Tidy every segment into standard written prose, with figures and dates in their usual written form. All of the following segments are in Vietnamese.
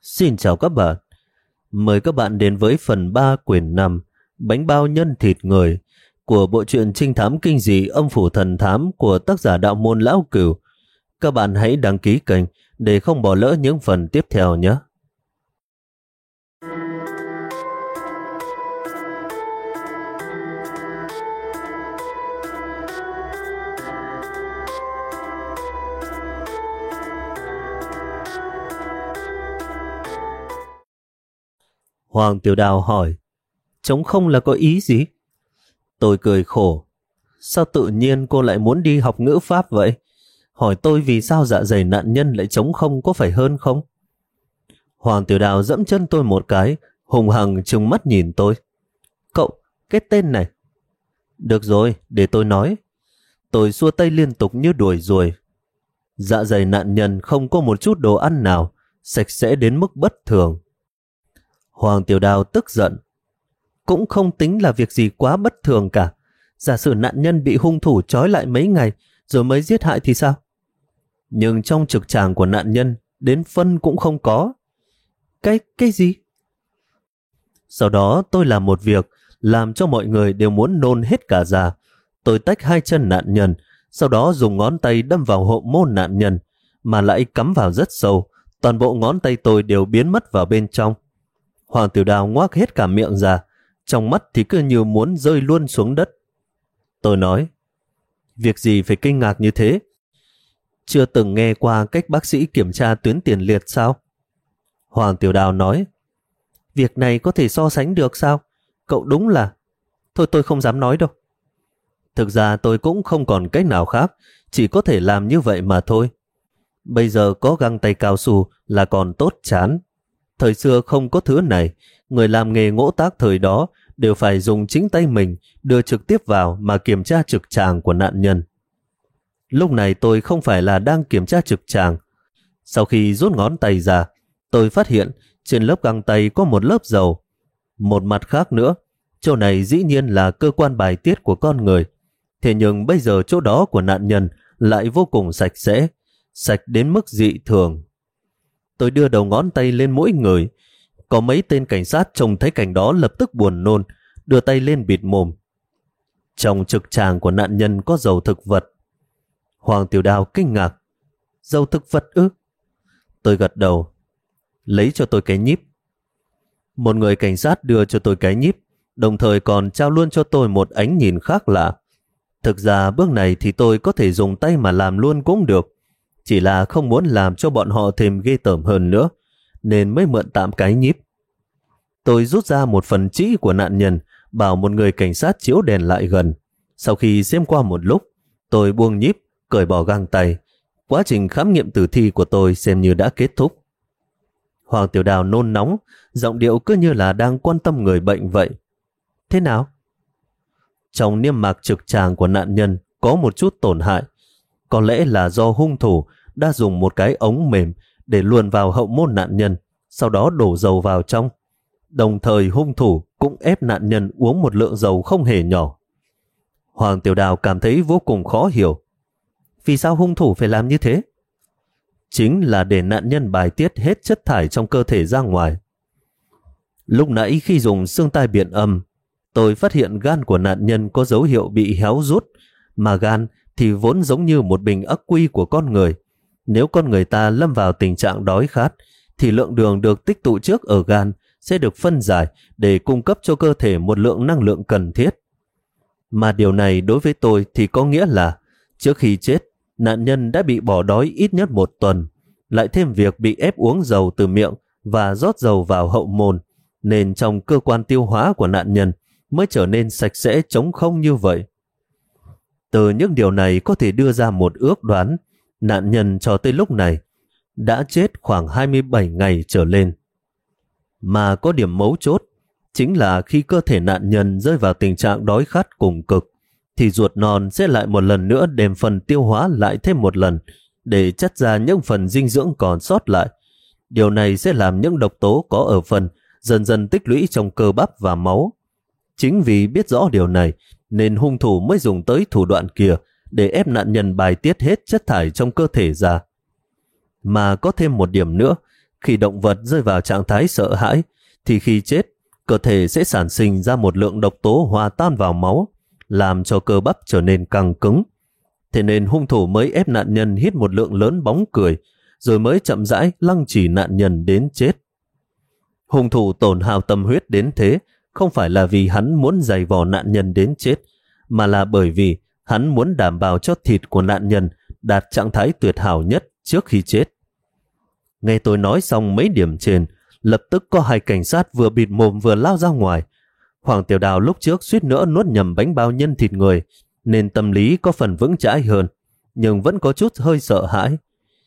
Xin chào các bạn. Mời các bạn đến với phần 3 quyển 5 Bánh bao nhân thịt người của bộ truyện trinh thám kinh dị Âm phủ thần thám của tác giả Đạo môn Lão Cửu. Các bạn hãy đăng ký kênh để không bỏ lỡ những phần tiếp theo nhé. Hoàng Tiểu Đào hỏi, trống không là có ý gì? Tôi cười khổ. Sao tự nhiên cô lại muốn đi học ngữ pháp vậy? Hỏi tôi vì sao dạ dày nạn nhân lại trống không có phải hơn không? Hoàng Tiểu Đào dẫm chân tôi một cái, hùng hằng trừng mắt nhìn tôi. Cậu, cái tên này. Được rồi, để tôi nói. Tôi xua tay liên tục như đuổi ruồi. Dạ dày nạn nhân không có một chút đồ ăn nào, sạch sẽ đến mức bất thường. Hoàng Tiểu Đào tức giận. Cũng không tính là việc gì quá bất thường cả. Giả sử nạn nhân bị hung thủ trói lại mấy ngày rồi mới giết hại thì sao? Nhưng trong trực tràng của nạn nhân đến phân cũng không có. Cái gì? Sau đó tôi làm một việc làm cho mọi người đều muốn nôn hết cả ra. Tôi tách hai chân nạn nhân, sau đó dùng ngón tay đâm vào hậu môn nạn nhân, mà lại cắm vào rất sâu. Toàn bộ ngón tay tôi đều biến mất vào bên trong. Hoàng Tiểu Đào ngoác hết cả miệng ra, trong mắt thì cứ như muốn rơi luôn xuống đất. Tôi nói, việc gì phải kinh ngạc như thế? Chưa từng nghe qua cách bác sĩ kiểm tra tuyến tiền liệt sao? Hoàng Tiểu Đào nói, việc này có thể so sánh được sao? Cậu đúng là... Thôi tôi không dám nói đâu. Thực ra tôi cũng không còn cách nào khác, chỉ có thể làm như vậy mà thôi. Bây giờ có găng tay cao su là còn tốt chán. Thời xưa không có thứ này, người làm nghề ngỗ tác thời đó đều phải dùng chính tay mình đưa trực tiếp vào mà kiểm tra trực tràng của nạn nhân. Lúc này tôi không phải là đang kiểm tra trực tràng. Sau khi rút ngón tay ra, tôi phát hiện trên lớp găng tay có một lớp dầu. Một mặt khác nữa, chỗ này dĩ nhiên là cơ quan bài tiết của con người. Thế nhưng bây giờ chỗ đó của nạn nhân lại vô cùng sạch sẽ, sạch đến mức dị thường. Tôi đưa đầu ngón tay lên mỗi người. Có mấy tên cảnh sát trông thấy cảnh đó lập tức buồn nôn, đưa tay lên bịt mồm. Trong trực tràng của nạn nhân có dầu thực vật. Hoàng Tiểu Đào kinh ngạc. Dầu thực vật ư? Tôi gật đầu. Lấy cho tôi cái nhíp. Một người cảnh sát đưa cho tôi cái nhíp, đồng thời còn trao luôn cho tôi một ánh nhìn khác lạ. Thực ra bước này thì tôi có thể dùng tay mà làm luôn cũng được. Chỉ là không muốn làm cho bọn họ thêm ghê tởm hơn nữa, nên mới mượn tạm cái nhíp. Tôi rút ra một phần trĩ của nạn nhân, bảo một người cảnh sát chiếu đèn lại gần. Sau khi xem qua một lúc, tôi buông nhíp, cởi bỏ găng tay. Quá trình khám nghiệm tử thi của tôi xem như đã kết thúc. Hoàng Tiểu Đào nôn nóng, giọng điệu cứ như là đang quan tâm người bệnh vậy. Thế nào? Trong niêm mạc trực tràng của nạn nhân có một chút tổn hại. Có lẽ là do hung thủ đã dùng một cái ống mềm để luồn vào hậu môn nạn nhân, sau đó đổ dầu vào trong. Đồng thời hung thủ cũng ép nạn nhân uống một lượng dầu không hề nhỏ. Hoàng Tiểu Đào cảm thấy vô cùng khó hiểu. Vì sao hung thủ phải làm như thế? Chính là để nạn nhân bài tiết hết chất thải trong cơ thể ra ngoài. Lúc nãy khi dùng xương tai biện âm, tôi phát hiện gan của nạn nhân có dấu hiệu bị héo rút, mà gan thì vốn giống như một bình ắc quy của con người. Nếu con người ta lâm vào tình trạng đói khát, thì lượng đường được tích tụ trước ở gan sẽ được phân giải để cung cấp cho cơ thể một lượng năng lượng cần thiết. Mà điều này đối với tôi thì có nghĩa là trước khi chết, nạn nhân đã bị bỏ đói ít nhất 1 tuần, lại thêm việc bị ép uống dầu từ miệng và rót dầu vào hậu môn, nên trong cơ quan tiêu hóa của nạn nhân mới trở nên sạch sẽ trống không như vậy. Từ những điều này có thể đưa ra một ước đoán, nạn nhân cho tới lúc này đã chết khoảng 27 ngày trở lên. Mà có điểm mấu chốt, chính là khi cơ thể nạn nhân rơi vào tình trạng đói khát cùng cực, thì ruột non sẽ lại một lần nữa đem phần tiêu hóa lại thêm một lần, để chất ra những phần dinh dưỡng còn sót lại. Điều này sẽ làm những độc tố có ở phần dần dần tích lũy trong cơ bắp và máu. Chính vì biết rõ điều này, nên hung thủ mới dùng tới thủ đoạn kia để ép nạn nhân bài tiết hết chất thải trong cơ thể ra. Mà có thêm một điểm nữa, Khi động vật rơi vào trạng thái sợ hãi, thì khi chết, cơ thể sẽ sản sinh ra một lượng độc tố hòa tan vào máu, làm cho cơ bắp trở nên căng cứng. Thế nên hung thủ mới ép nạn nhân hít một lượng lớn bóng cười, rồi mới chậm rãi lăng trì nạn nhân đến chết. Hung thủ tổn hao tâm huyết đến thế, không phải là vì hắn muốn giày vò nạn nhân đến chết, mà là bởi vì hắn muốn đảm bảo cho thịt của nạn nhân đạt trạng thái tuyệt hảo nhất trước khi chết. Nghe tôi nói xong mấy điểm trên, lập tức có 2 cảnh sát vừa bịt mồm vừa lao ra ngoài. Hoàng Tiểu Đào lúc trước suýt nữa nuốt nhầm bánh bao nhân thịt người, nên tâm lý có phần vững chãi hơn, nhưng vẫn có chút hơi sợ hãi.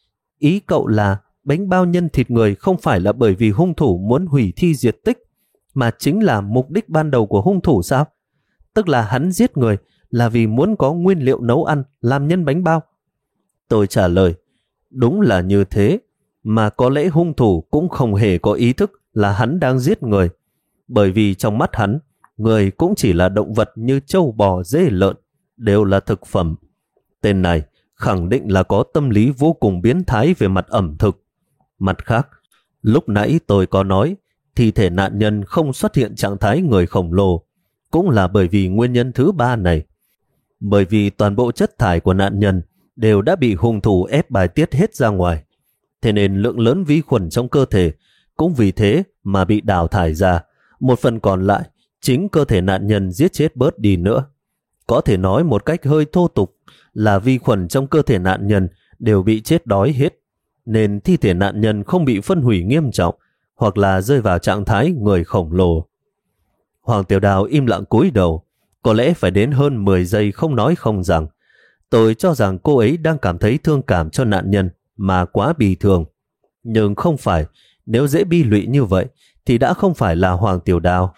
Ý cậu là bánh bao nhân thịt người không phải là bởi vì hung thủ muốn hủy thi diệt tích, mà chính là mục đích ban đầu của hung thủ sao? Tức là hắn giết người là vì muốn có nguyên liệu nấu ăn làm nhân bánh bao. Tôi trả lời, đúng là như thế, mà có lẽ hung thủ cũng không hề có ý thức là hắn đang giết người, bởi vì trong mắt hắn, người cũng chỉ là động vật như trâu bò dê lợn, đều là thực phẩm. Tên này khẳng định là có tâm lý vô cùng biến thái về mặt ẩm thực. Mặt khác, lúc nãy tôi có nói thi thể nạn nhân không xuất hiện trạng thái người khổng lồ, cũng là bởi vì nguyên nhân thứ 3 này. Bởi vì toàn bộ chất thải của nạn nhân đều đã bị hung thủ ép bài tiết hết ra ngoài, thế nên lượng lớn vi khuẩn trong cơ thể cũng vì thế mà bị đào thải ra. Một phần còn lại chính cơ thể nạn nhân giết chết bớt đi nữa. Có thể nói một cách hơi thô tục là vi khuẩn trong cơ thể nạn nhân đều bị chết đói hết, nên thi thể nạn nhân không bị phân hủy nghiêm trọng hoặc là rơi vào trạng thái người khổng lồ. Hoàng Tiểu Đào im lặng cúi đầu, có lẽ phải đến hơn 10 giây không nói không rằng. Tôi cho rằng cô ấy đang cảm thấy thương cảm cho nạn nhân mà quá bi thương. Nhưng không phải, nếu dễ bi lụy như vậy thì đã không phải là Hoàng Tiểu Đào.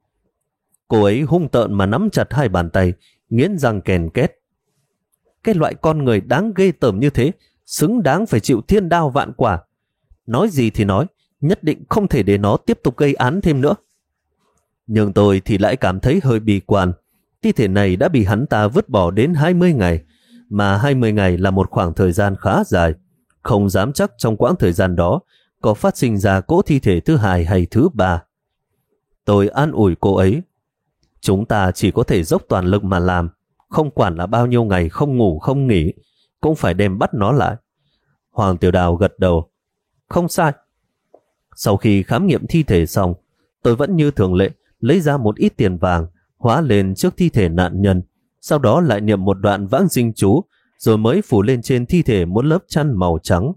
Cô ấy hung tợn mà nắm chặt 2 bàn tay, nghiến răng kèn két. Cái loại con người đáng ghê tởm như thế, xứng đáng phải chịu thiên đao vạn quả. Nói gì thì nói, nhất định không thể để nó tiếp tục gây án thêm nữa. Nhưng tôi thì lại cảm thấy hơi bi quan. Thi thể này đã bị hắn ta vứt bỏ đến 20 ngày, mà 20 ngày là một khoảng thời gian khá dài. Không dám chắc trong quãng thời gian đó có phát sinh ra cỗ thi thể thứ 2 hay thứ 3. Tôi an ủi cô ấy. Chúng ta chỉ có thể dốc toàn lực mà làm, không quản là bao nhiêu ngày không ngủ không nghỉ, cũng phải đem bắt nó lại. Hoàng Tiểu Đào gật đầu. Không sai. Sau khi khám nghiệm thi thể xong, tôi vẫn như thường lệ lấy ra một ít tiền vàng, hóa lên trước thi thể nạn nhân, sau đó lại niệm một đoạn vãng sinh chú, rồi mới phủ lên trên thi thể một lớp chăn màu trắng.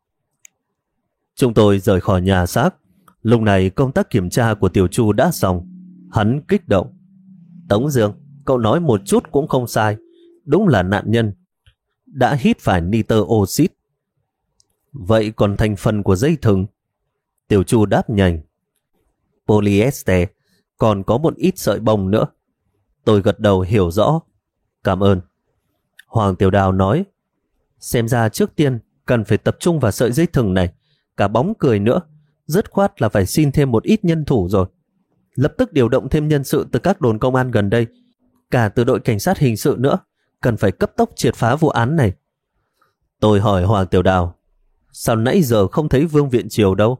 Chúng tôi rời khỏi nhà xác. Lúc này công tác kiểm tra của Tiểu Chu đã xong. Hắn kích động. Tống Dương, cậu nói một chút cũng không sai. Đúng là nạn nhân đã hít phải nitơ oxit. Vậy còn thành phần của dây thừng? Tiểu Chu đáp nhanh. Polyester, còn có một ít sợi bông nữa. Tôi gật đầu hiểu rõ. Cảm ơn. Hoàng Tiểu Đào nói. Xem ra trước tiên cần phải tập trung vào sợi dây thừng này. Cả bóng cười nữa. Dứt khoát là phải xin thêm một ít nhân thủ rồi. Lập tức điều động thêm nhân sự từ các đồn công an gần đây, cả từ đội cảnh sát hình sự nữa. Cần phải cấp tốc triệt phá vụ án này. Tôi hỏi Hoàng Tiểu Đào, sao nãy giờ không thấy Vương Viện Triều đâu?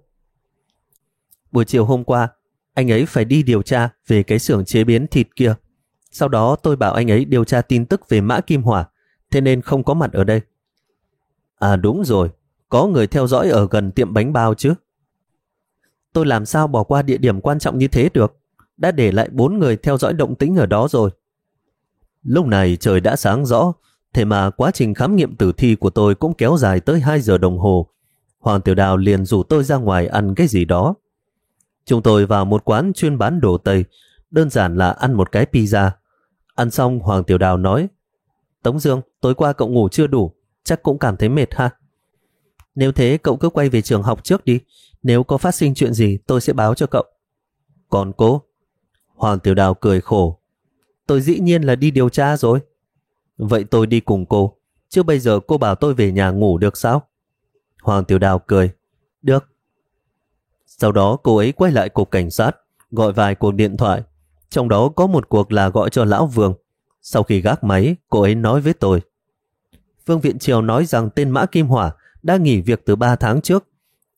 Buổi chiều hôm qua, anh ấy phải đi điều tra về cái xưởng chế biến thịt kia. Sau đó tôi bảo anh ấy điều tra tin tức về Mã Kim Hỏa, thế nên không có mặt ở đây. À đúng rồi, có người theo dõi ở gần tiệm bánh bao chứ. Tôi làm sao bỏ qua địa điểm quan trọng như thế được, đã để lại 4 người theo dõi động tĩnh ở đó rồi. Lúc này trời đã sáng rõ, thế mà quá trình khám nghiệm tử thi của tôi cũng kéo dài tới 2 giờ đồng hồ. Hoàng Tiểu Đào liền rủ tôi ra ngoài ăn cái gì đó. Chúng tôi vào một quán chuyên bán đồ Tây, đơn giản là ăn một cái pizza. Ăn xong Hoàng Tiểu Đào nói, Tống Dương, tối qua cậu ngủ chưa đủ, chắc cũng cảm thấy mệt ha. Nếu thế cậu cứ quay về trường học trước đi, nếu có phát sinh chuyện gì tôi sẽ báo cho cậu. Còn cô? Hoàng Tiểu Đào cười khổ. Tôi dĩ nhiên là đi điều tra rồi. Vậy tôi đi cùng cô, chứ bây giờ cô bảo tôi về nhà ngủ được sao? Hoàng Tiểu Đào cười. Được. Sau đó cô ấy quay lại cục cảnh sát, gọi vài cuộc điện thoại. Trong đó có một cuộc là gọi cho Lão Vương. Sau khi gác máy, cô ấy nói với tôi. Vương Viện Triều nói rằng tên Mã Kim Hỏa đã nghỉ việc từ 3 tháng trước.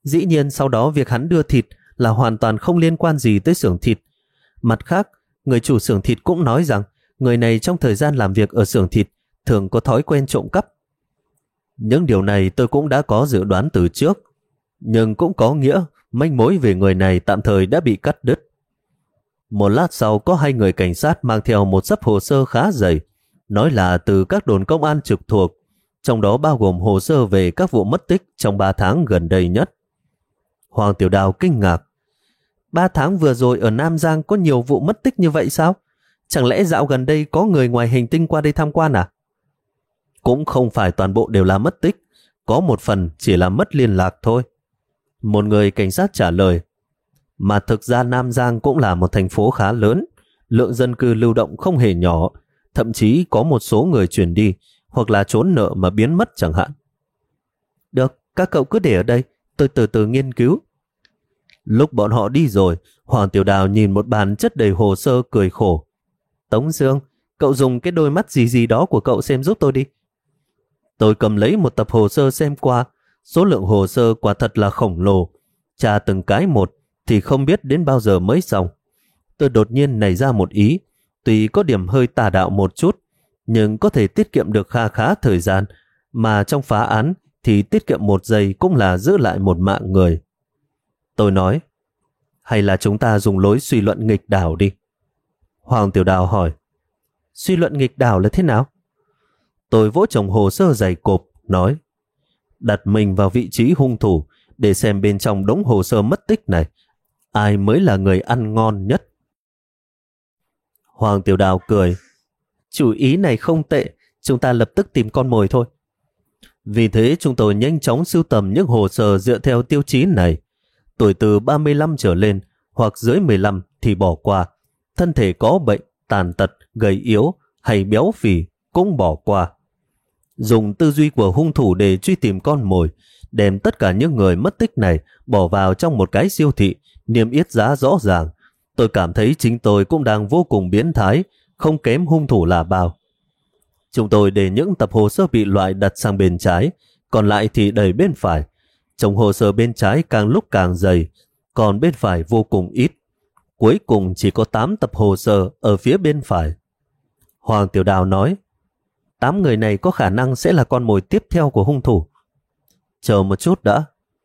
Dĩ nhiên sau đó việc hắn đưa thịt là hoàn toàn không liên quan gì tới xưởng thịt. Mặt khác, người chủ xưởng thịt cũng nói rằng người này trong thời gian làm việc ở xưởng thịt thường có thói quen trộm cắp. Những điều này tôi cũng đã có dự đoán từ trước, nhưng cũng có nghĩa manh mối về người này tạm thời đã bị cắt đứt. Một lát sau có 2 người cảnh sát mang theo một xấp hồ sơ khá dày, nói là từ các đồn công an trực thuộc, trong đó bao gồm hồ sơ về các vụ mất tích trong 3 tháng gần đây nhất. Hoàng Tiểu Đào kinh ngạc. 3 tháng vừa rồi ở Nam Giang có nhiều vụ mất tích như vậy sao? Chẳng lẽ dạo gần đây có người ngoài hành tinh qua đây tham quan à? Cũng không phải toàn bộ đều là mất tích, có một phần chỉ là mất liên lạc thôi. Một người cảnh sát trả lời. Mà thực ra Nam Giang cũng là một thành phố khá lớn, lượng dân cư lưu động không hề nhỏ, thậm chí có một số người chuyển đi hoặc là trốn nợ mà biến mất chẳng hạn. Được, các cậu cứ để ở đây, tôi từ từ nghiên cứu. Lúc bọn họ đi rồi, Hoàng Tiểu Đào nhìn một bàn chất đầy hồ sơ cười khổ. Tống Dương, cậu dùng cái đôi mắt gì gì đó của cậu xem giúp tôi đi. Tôi cầm lấy một tập hồ sơ xem qua, số lượng hồ sơ quả thật là khổng lồ, tra từng cái một thì không biết đến bao giờ mới xong. Tôi đột nhiên nảy ra một ý, tuy có điểm hơi tà đạo một chút, nhưng có thể tiết kiệm được kha khá thời gian, mà trong phá án thì tiết kiệm 1 giây cũng là giữ lại một mạng người. Tôi nói, hay là chúng ta dùng lối suy luận nghịch đảo đi. Hoàng Tiểu Đào hỏi, suy luận nghịch đảo là thế nào? Tôi vỗ chồng hồ sơ dày cộp, nói, đặt mình vào vị trí hung thủ để xem bên trong đống hồ sơ mất tích này, ai mới là người ăn ngon nhất. Hoàng Tiểu Đào cười, chủ ý này không tệ, chúng ta lập tức tìm con mồi thôi. Vì thế chúng tôi nhanh chóng sưu tầm những hồ sơ dựa theo tiêu chí này. Tuổi từ 35 trở lên hoặc dưới 15 thì bỏ qua, thân thể có bệnh, tàn tật, gầy yếu hay béo phì cũng bỏ qua. Dùng tư duy của hung thủ để truy tìm con mồi, đem tất cả những người mất tích này bỏ vào trong một cái siêu thị, niêm yết giá rõ ràng. Tôi cảm thấy chính tôi cũng đang vô cùng biến thái, không kém hung thủ là bao. Chúng tôi để những tập hồ sơ bị loại đặt sang bên trái, còn lại thì đẩy bên phải. Trong hồ sơ bên trái càng lúc càng dày, còn bên phải vô cùng ít. Cuối cùng chỉ có 8 tập hồ sơ ở phía bên phải. Hoàng Tiểu Đào nói, 8 người này có khả năng sẽ là con mồi tiếp theo của hung thủ. Chờ một chút đã.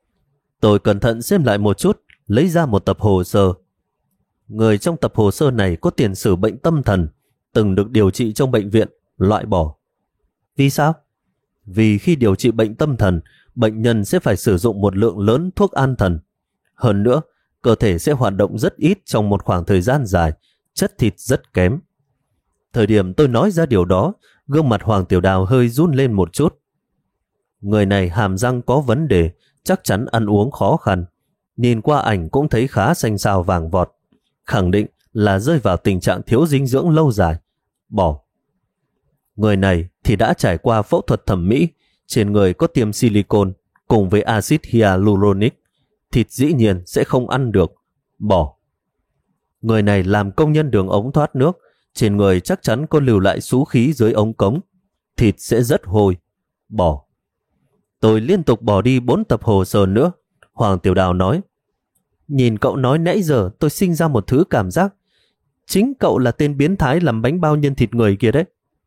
Tôi cẩn thận xem lại một chút, lấy ra một tập hồ sơ. Người trong tập hồ sơ này có tiền sử bệnh tâm thần, từng được điều trị trong bệnh viện, loại bỏ. Vì sao? Vì khi điều trị bệnh tâm thần, bệnh nhân sẽ phải sử dụng một lượng lớn thuốc an thần. Hơn nữa, cơ thể sẽ hoạt động rất ít trong một khoảng thời gian dài, chất thịt rất kém. Thời điểm tôi nói ra điều đó, gương mặt Hoàng Tiểu Đào hơi run lên một chút. Người này hàm răng có vấn đề, chắc chắn ăn uống khó khăn. Nhìn qua ảnh cũng thấy khá xanh xao vàng vọt. Khẳng định là rơi vào tình trạng thiếu dinh dưỡng lâu dài. Bỏ. Người này thì đã trải qua phẫu thuật thẩm mỹ, trên người có tiêm silicone cùng với axit hyaluronic. Thịt dĩ nhiên sẽ không ăn được. Bỏ. Người này làm công nhân đường ống thoát nước, trên người chắc chắn có lưu lại xú khí dưới ống cống. Thịt sẽ rất hôi. Bỏ. Tôi liên tục bỏ đi 4 tập hồ sơ nữa. Hoàng Tiểu Đào nói, nhìn cậu nói nãy giờ tôi sinh ra một thứ cảm giác. Chính cậu là tên biến thái làm bánh bao nhân thịt người kia đấy.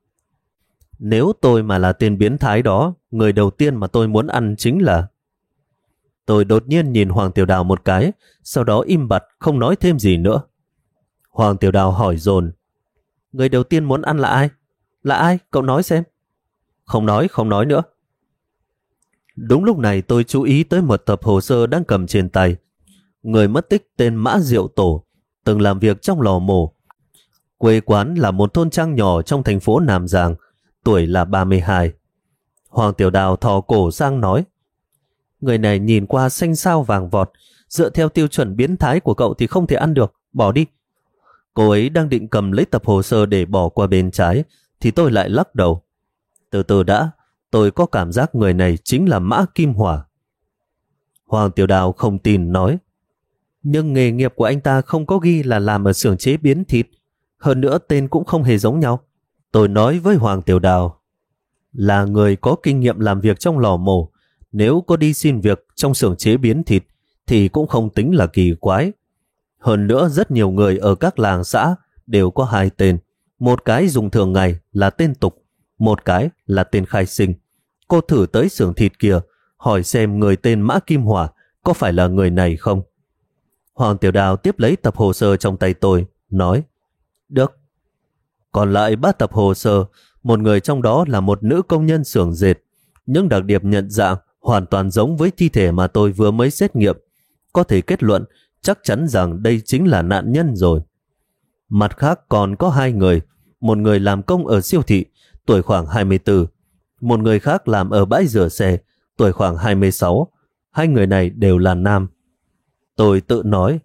Nếu tôi mà là tên biến thái đó, người đầu tiên mà tôi muốn ăn chính là... Tôi đột nhiên nhìn Hoàng Tiểu Đào một cái, sau đó im bặt không nói thêm gì nữa. Hoàng Tiểu Đào hỏi dồn, người đầu tiên muốn ăn là ai? Là ai? Cậu nói xem. Không nói nữa. Đúng lúc này tôi chú ý tới một tập hồ sơ đang cầm trên tay. Người mất tích tên Mã Diệu Tổ, từng làm việc trong lò mổ. Quê quán là một thôn trang nhỏ trong thành phố Nam Giang, tuổi là 32. Hoàng Tiểu Đào thò cổ sang nói, người này nhìn qua xanh xao vàng vọt, dựa theo tiêu chuẩn biến thái của cậu thì không thể ăn được, bỏ đi. Cô ấy đang định cầm lấy tập hồ sơ để bỏ qua bên trái, thì tôi lại lắc đầu. Từ từ đã, tôi có cảm giác người này chính là Mã Kim Hỏa. Hoàng Tiểu Đào không tin nói, nhưng nghề nghiệp của anh ta không có ghi là làm ở xưởng chế biến thịt, hơn nữa tên cũng không hề giống nhau. Tôi nói với Hoàng Tiểu Đào, là người có kinh nghiệm làm việc trong lò mổ, Nếu có đi xin việc trong xưởng chế biến thịt thì cũng không tính là kỳ quái. Hơn nữa rất nhiều người ở các làng xã đều có hai tên. Một cái dùng thường ngày là tên tục, một cái là tên khai sinh. Cô thử tới xưởng thịt kia, hỏi xem người tên Mã Kim Hỏa có phải là người này không. Hoàng Tiểu Đào tiếp lấy tập hồ sơ trong tay tôi, nói: Được. Còn lại 3 tập hồ sơ, một người trong đó là một nữ công nhân xưởng dệt. Những đặc điểm nhận dạng hoàn toàn giống với thi thể mà tôi vừa mới xét nghiệm. Có thể kết luận chắc chắn rằng đây chính là nạn nhân rồi. Mặt khác còn có 2 người, một người làm công ở siêu thị, tuổi khoảng 24, một người khác làm ở bãi rửa xe, tuổi khoảng 26. 2 người này đều là nam. Tôi tự nói,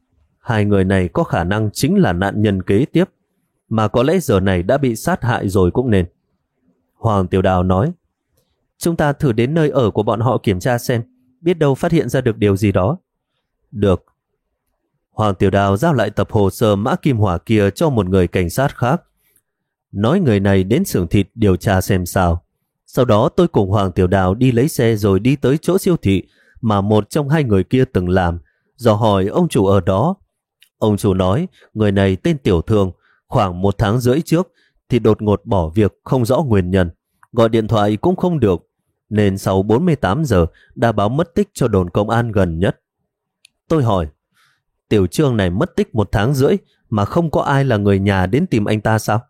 2 người này có khả năng chính là nạn nhân kế tiếp, mà có lẽ giờ này đã bị sát hại rồi cũng nên. Hoàng Tiểu Đào nói: Chúng ta thử đến nơi ở của bọn họ kiểm tra xem, biết đâu phát hiện ra được điều gì đó. Được. Hoàng Tiểu Đào giao lại tập hồ sơ Mã Kim Hỏa kia cho một người cảnh sát khác, nói người này đến xưởng thịt điều tra xem sao. Sau đó tôi cùng Hoàng Tiểu Đào đi lấy xe rồi đi tới chỗ siêu thị mà một trong 2 người kia từng làm, dò hỏi ông chủ ở đó. Ông chủ nói người này tên Tiểu Thương, khoảng 1 tháng rưỡi trước thì đột ngột bỏ việc không rõ nguyên nhân, gọi điện thoại cũng không được, nên sau 48 giờ đã báo mất tích cho đồn công an gần nhất. Tôi hỏi, Tiểu Trương này mất tích 1 tháng rưỡi mà không có ai là người nhà đến tìm anh ta sao?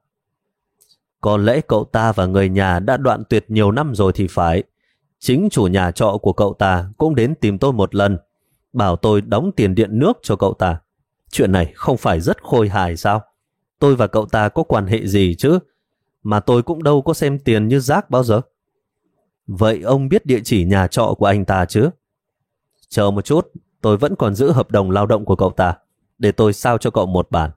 Có lẽ cậu ta và người nhà đã đoạn tuyệt nhiều năm rồi thì phải. Chính chủ nhà trọ của cậu ta cũng đến tìm tôi một lần, bảo tôi đóng tiền điện nước cho cậu ta. Chuyện này không phải rất khôi hài sao? Tôi và cậu ta có quan hệ gì chứ? Mà tôi cũng đâu có xem tiền như rác bao giờ. Vậy ông biết địa chỉ nhà trọ của anh ta chứ? Chờ một chút, tôi vẫn còn giữ hợp đồng lao động của cậu ta, để tôi sao cho cậu một bản.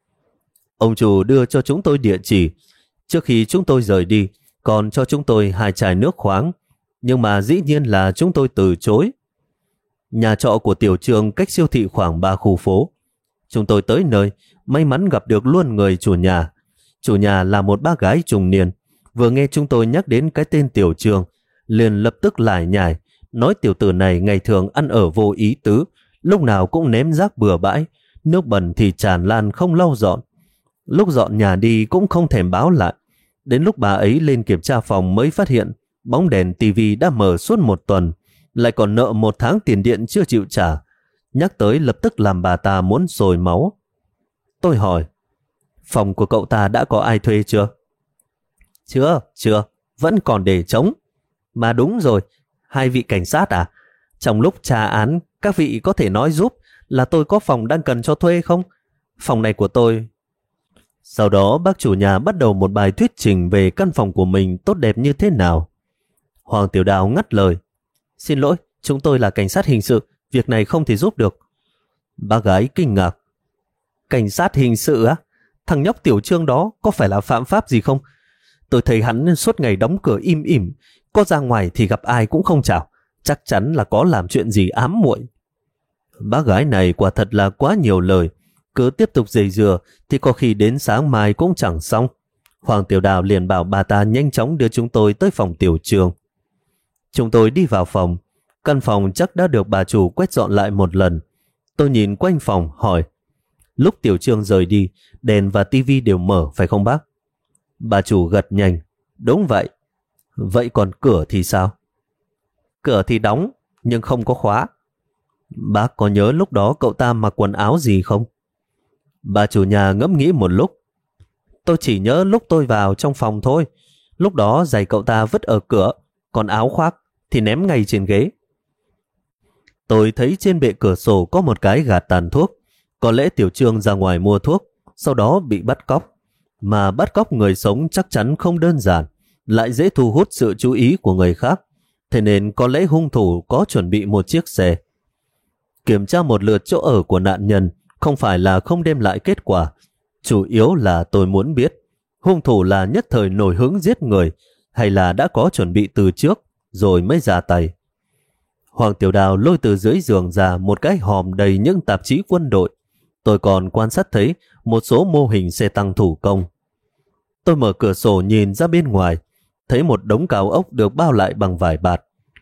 Ông chủ đưa cho chúng tôi địa chỉ. Trước khi chúng tôi rời đi, còn cho chúng tôi 2 chai nước khoáng, nhưng mà dĩ nhiên là chúng tôi từ chối. Nhà trọ của Tiểu Trương cách siêu thị khoảng 3 khu phố. Chúng tôi tới nơi, may mắn gặp được luôn người chủ nhà. Chủ nhà là một bác gái trung niên, vừa nghe chúng tôi nhắc đến cái tên Tiểu Trương, liền lập tức lải nhải, nói tiểu tử này ngày thường ăn ở vô ý tứ, lúc nào cũng ném rác bừa bãi, nước bẩn thì tràn lan không lau dọn. Lúc dọn nhà đi cũng không thèm báo lại. Đến lúc bà ấy lên kiểm tra phòng mới phát hiện bóng đèn tivi đã mở suốt 1 tuần, lại còn nợ 1 tháng tiền điện chưa chịu trả. Nhắc tới lập tức làm bà ta muốn sôi máu. Tôi hỏi, phòng của cậu ta đã có ai thuê chưa? Chưa, vẫn còn để trống. Mà đúng rồi, 2 vị cảnh sát à? Trong lúc tra án, các vị có thể nói giúp là tôi có phòng đang cần cho thuê không? Phòng này của tôi. Sau đó bác chủ nhà bắt đầu một bài thuyết trình về căn phòng của mình tốt đẹp như thế nào. Hoàng Tiểu Đào ngắt lời, xin lỗi, chúng tôi là cảnh sát hình sự, việc này không thể giúp được. Bác gái kinh ngạc, cảnh sát hình sự á? Thằng nhóc Tiểu Trương đó có phải là phạm pháp gì không? Tôi thấy hắn suốt ngày đóng cửa im ỉm, có ra ngoài thì gặp ai cũng không chào, chắc chắn là có làm chuyện gì ám muội. Bác gái này quả thật là quá nhiều lời, cứ tiếp tục dày dừa thì có khi đến sáng mai cũng chẳng xong. Hoàng Tiểu Đào liền bảo bà ta nhanh chóng đưa chúng tôi tới phòng Tiểu Trương. Chúng tôi đi vào phòng. Căn phòng chắc đã được bà chủ quét dọn lại một lần. Tôi nhìn quanh phòng hỏi, lúc Tiểu Trương rời đi, đèn và tivi đều mở phải không bác? Bà chủ gật nhanh, đúng vậy. Vậy còn cửa thì sao? Cửa thì đóng, nhưng không có khóa. Bác có nhớ lúc đó cậu ta mặc quần áo gì không? Bà chủ nhà ngẫm nghĩ một lúc. Tôi chỉ nhớ lúc tôi vào trong phòng thôi. Lúc đó giày cậu ta vứt ở cửa, còn áo khoác thì ném ngay trên ghế. Tôi thấy trên bệ cửa sổ có một cái gạt tàn thuốc. Có lẽ Tiểu Trương ra ngoài mua thuốc, sau đó bị bắt cóc. Mà bắt cóc người sống chắc chắn không đơn giản, lại dễ thu hút sự chú ý của người khác. Thế nên có lẽ hung thủ có chuẩn bị một chiếc xe. Kiểm tra một lượt chỗ ở của nạn nhân không phải là không đem lại kết quả. Chủ yếu là tôi muốn biết hung thủ là nhất thời nổi hứng giết người hay là đã có chuẩn bị từ trước rồi mới ra tay. Hoàng Tiểu Đào lôi từ dưới giường ra một cái hòm đầy những tạp chí quân đội. Tôi còn quan sát thấy một số mô hình xe tăng thủ công. Tôi mở cửa sổ nhìn ra bên ngoài, thấy một đống cao ốc được bao lại bằng vải bạt.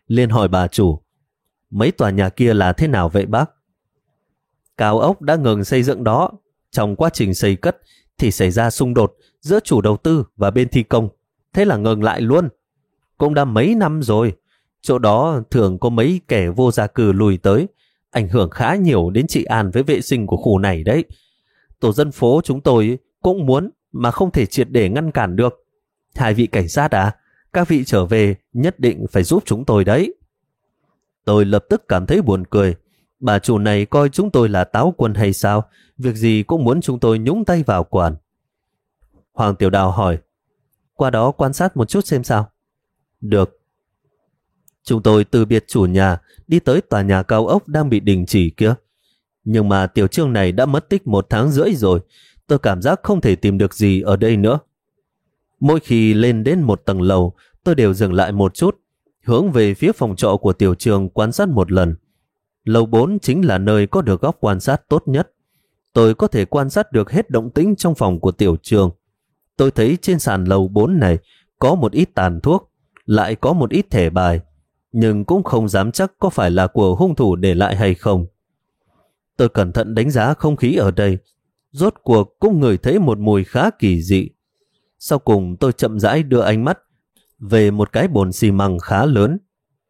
liền hỏi bà chủ: mấy tòa nhà kia là thế nào vậy bác? Cao ốc đã ngừng xây dựng đó. Trong quá trình xây cất thì xảy ra xung đột giữa chủ đầu tư và bên thi công. Thế là ngừng lại luôn. Cũng đã mấy năm rồi. Chỗ đó thường có mấy kẻ vô gia cư lùi tới, ảnh hưởng khá nhiều đến trị an với vệ sinh của khu này đấy. Tổ dân phố chúng tôi cũng muốn mà không thể triệt để ngăn cản được. Hai vị cảnh sát à? Các vị trở về nhất định phải giúp chúng tôi đấy. Tôi lập tức cảm thấy buồn cười. Bà chủ này coi chúng tôi là táo quân hay sao? Việc gì cũng muốn chúng tôi nhúng tay vào quản. Hoàng Tiểu Đào hỏi: qua đó quan sát một chút xem sao? Được. Chúng tôi từ biệt chủ nhà đi tới tòa nhà cao ốc đang bị đình chỉ kia. Nhưng mà Tiểu Trương này đã mất tích 1 tháng rưỡi rồi. Tôi cảm giác không thể tìm được gì ở đây nữa. Mỗi khi lên đến một tầng lầu, tôi đều dừng lại một chút, hướng về phía phòng trọ của Tiểu Trương quan sát một lần. Lầu 4 chính là nơi có được góc quan sát tốt nhất. Tôi có thể quan sát được hết động tĩnh trong phòng của Tiểu Trương. Tôi thấy trên sàn lầu 4 này có một ít tàn thuốc, lại có một ít thẻ bài, nhưng cũng không dám chắc có phải là của hung thủ để lại hay không. Tôi cẩn thận đánh giá không khí ở đây, rốt cuộc cũng ngửi thấy một mùi khá kỳ dị. Sau cùng tôi chậm rãi đưa ánh mắt về một cái bồn xi măng khá lớn.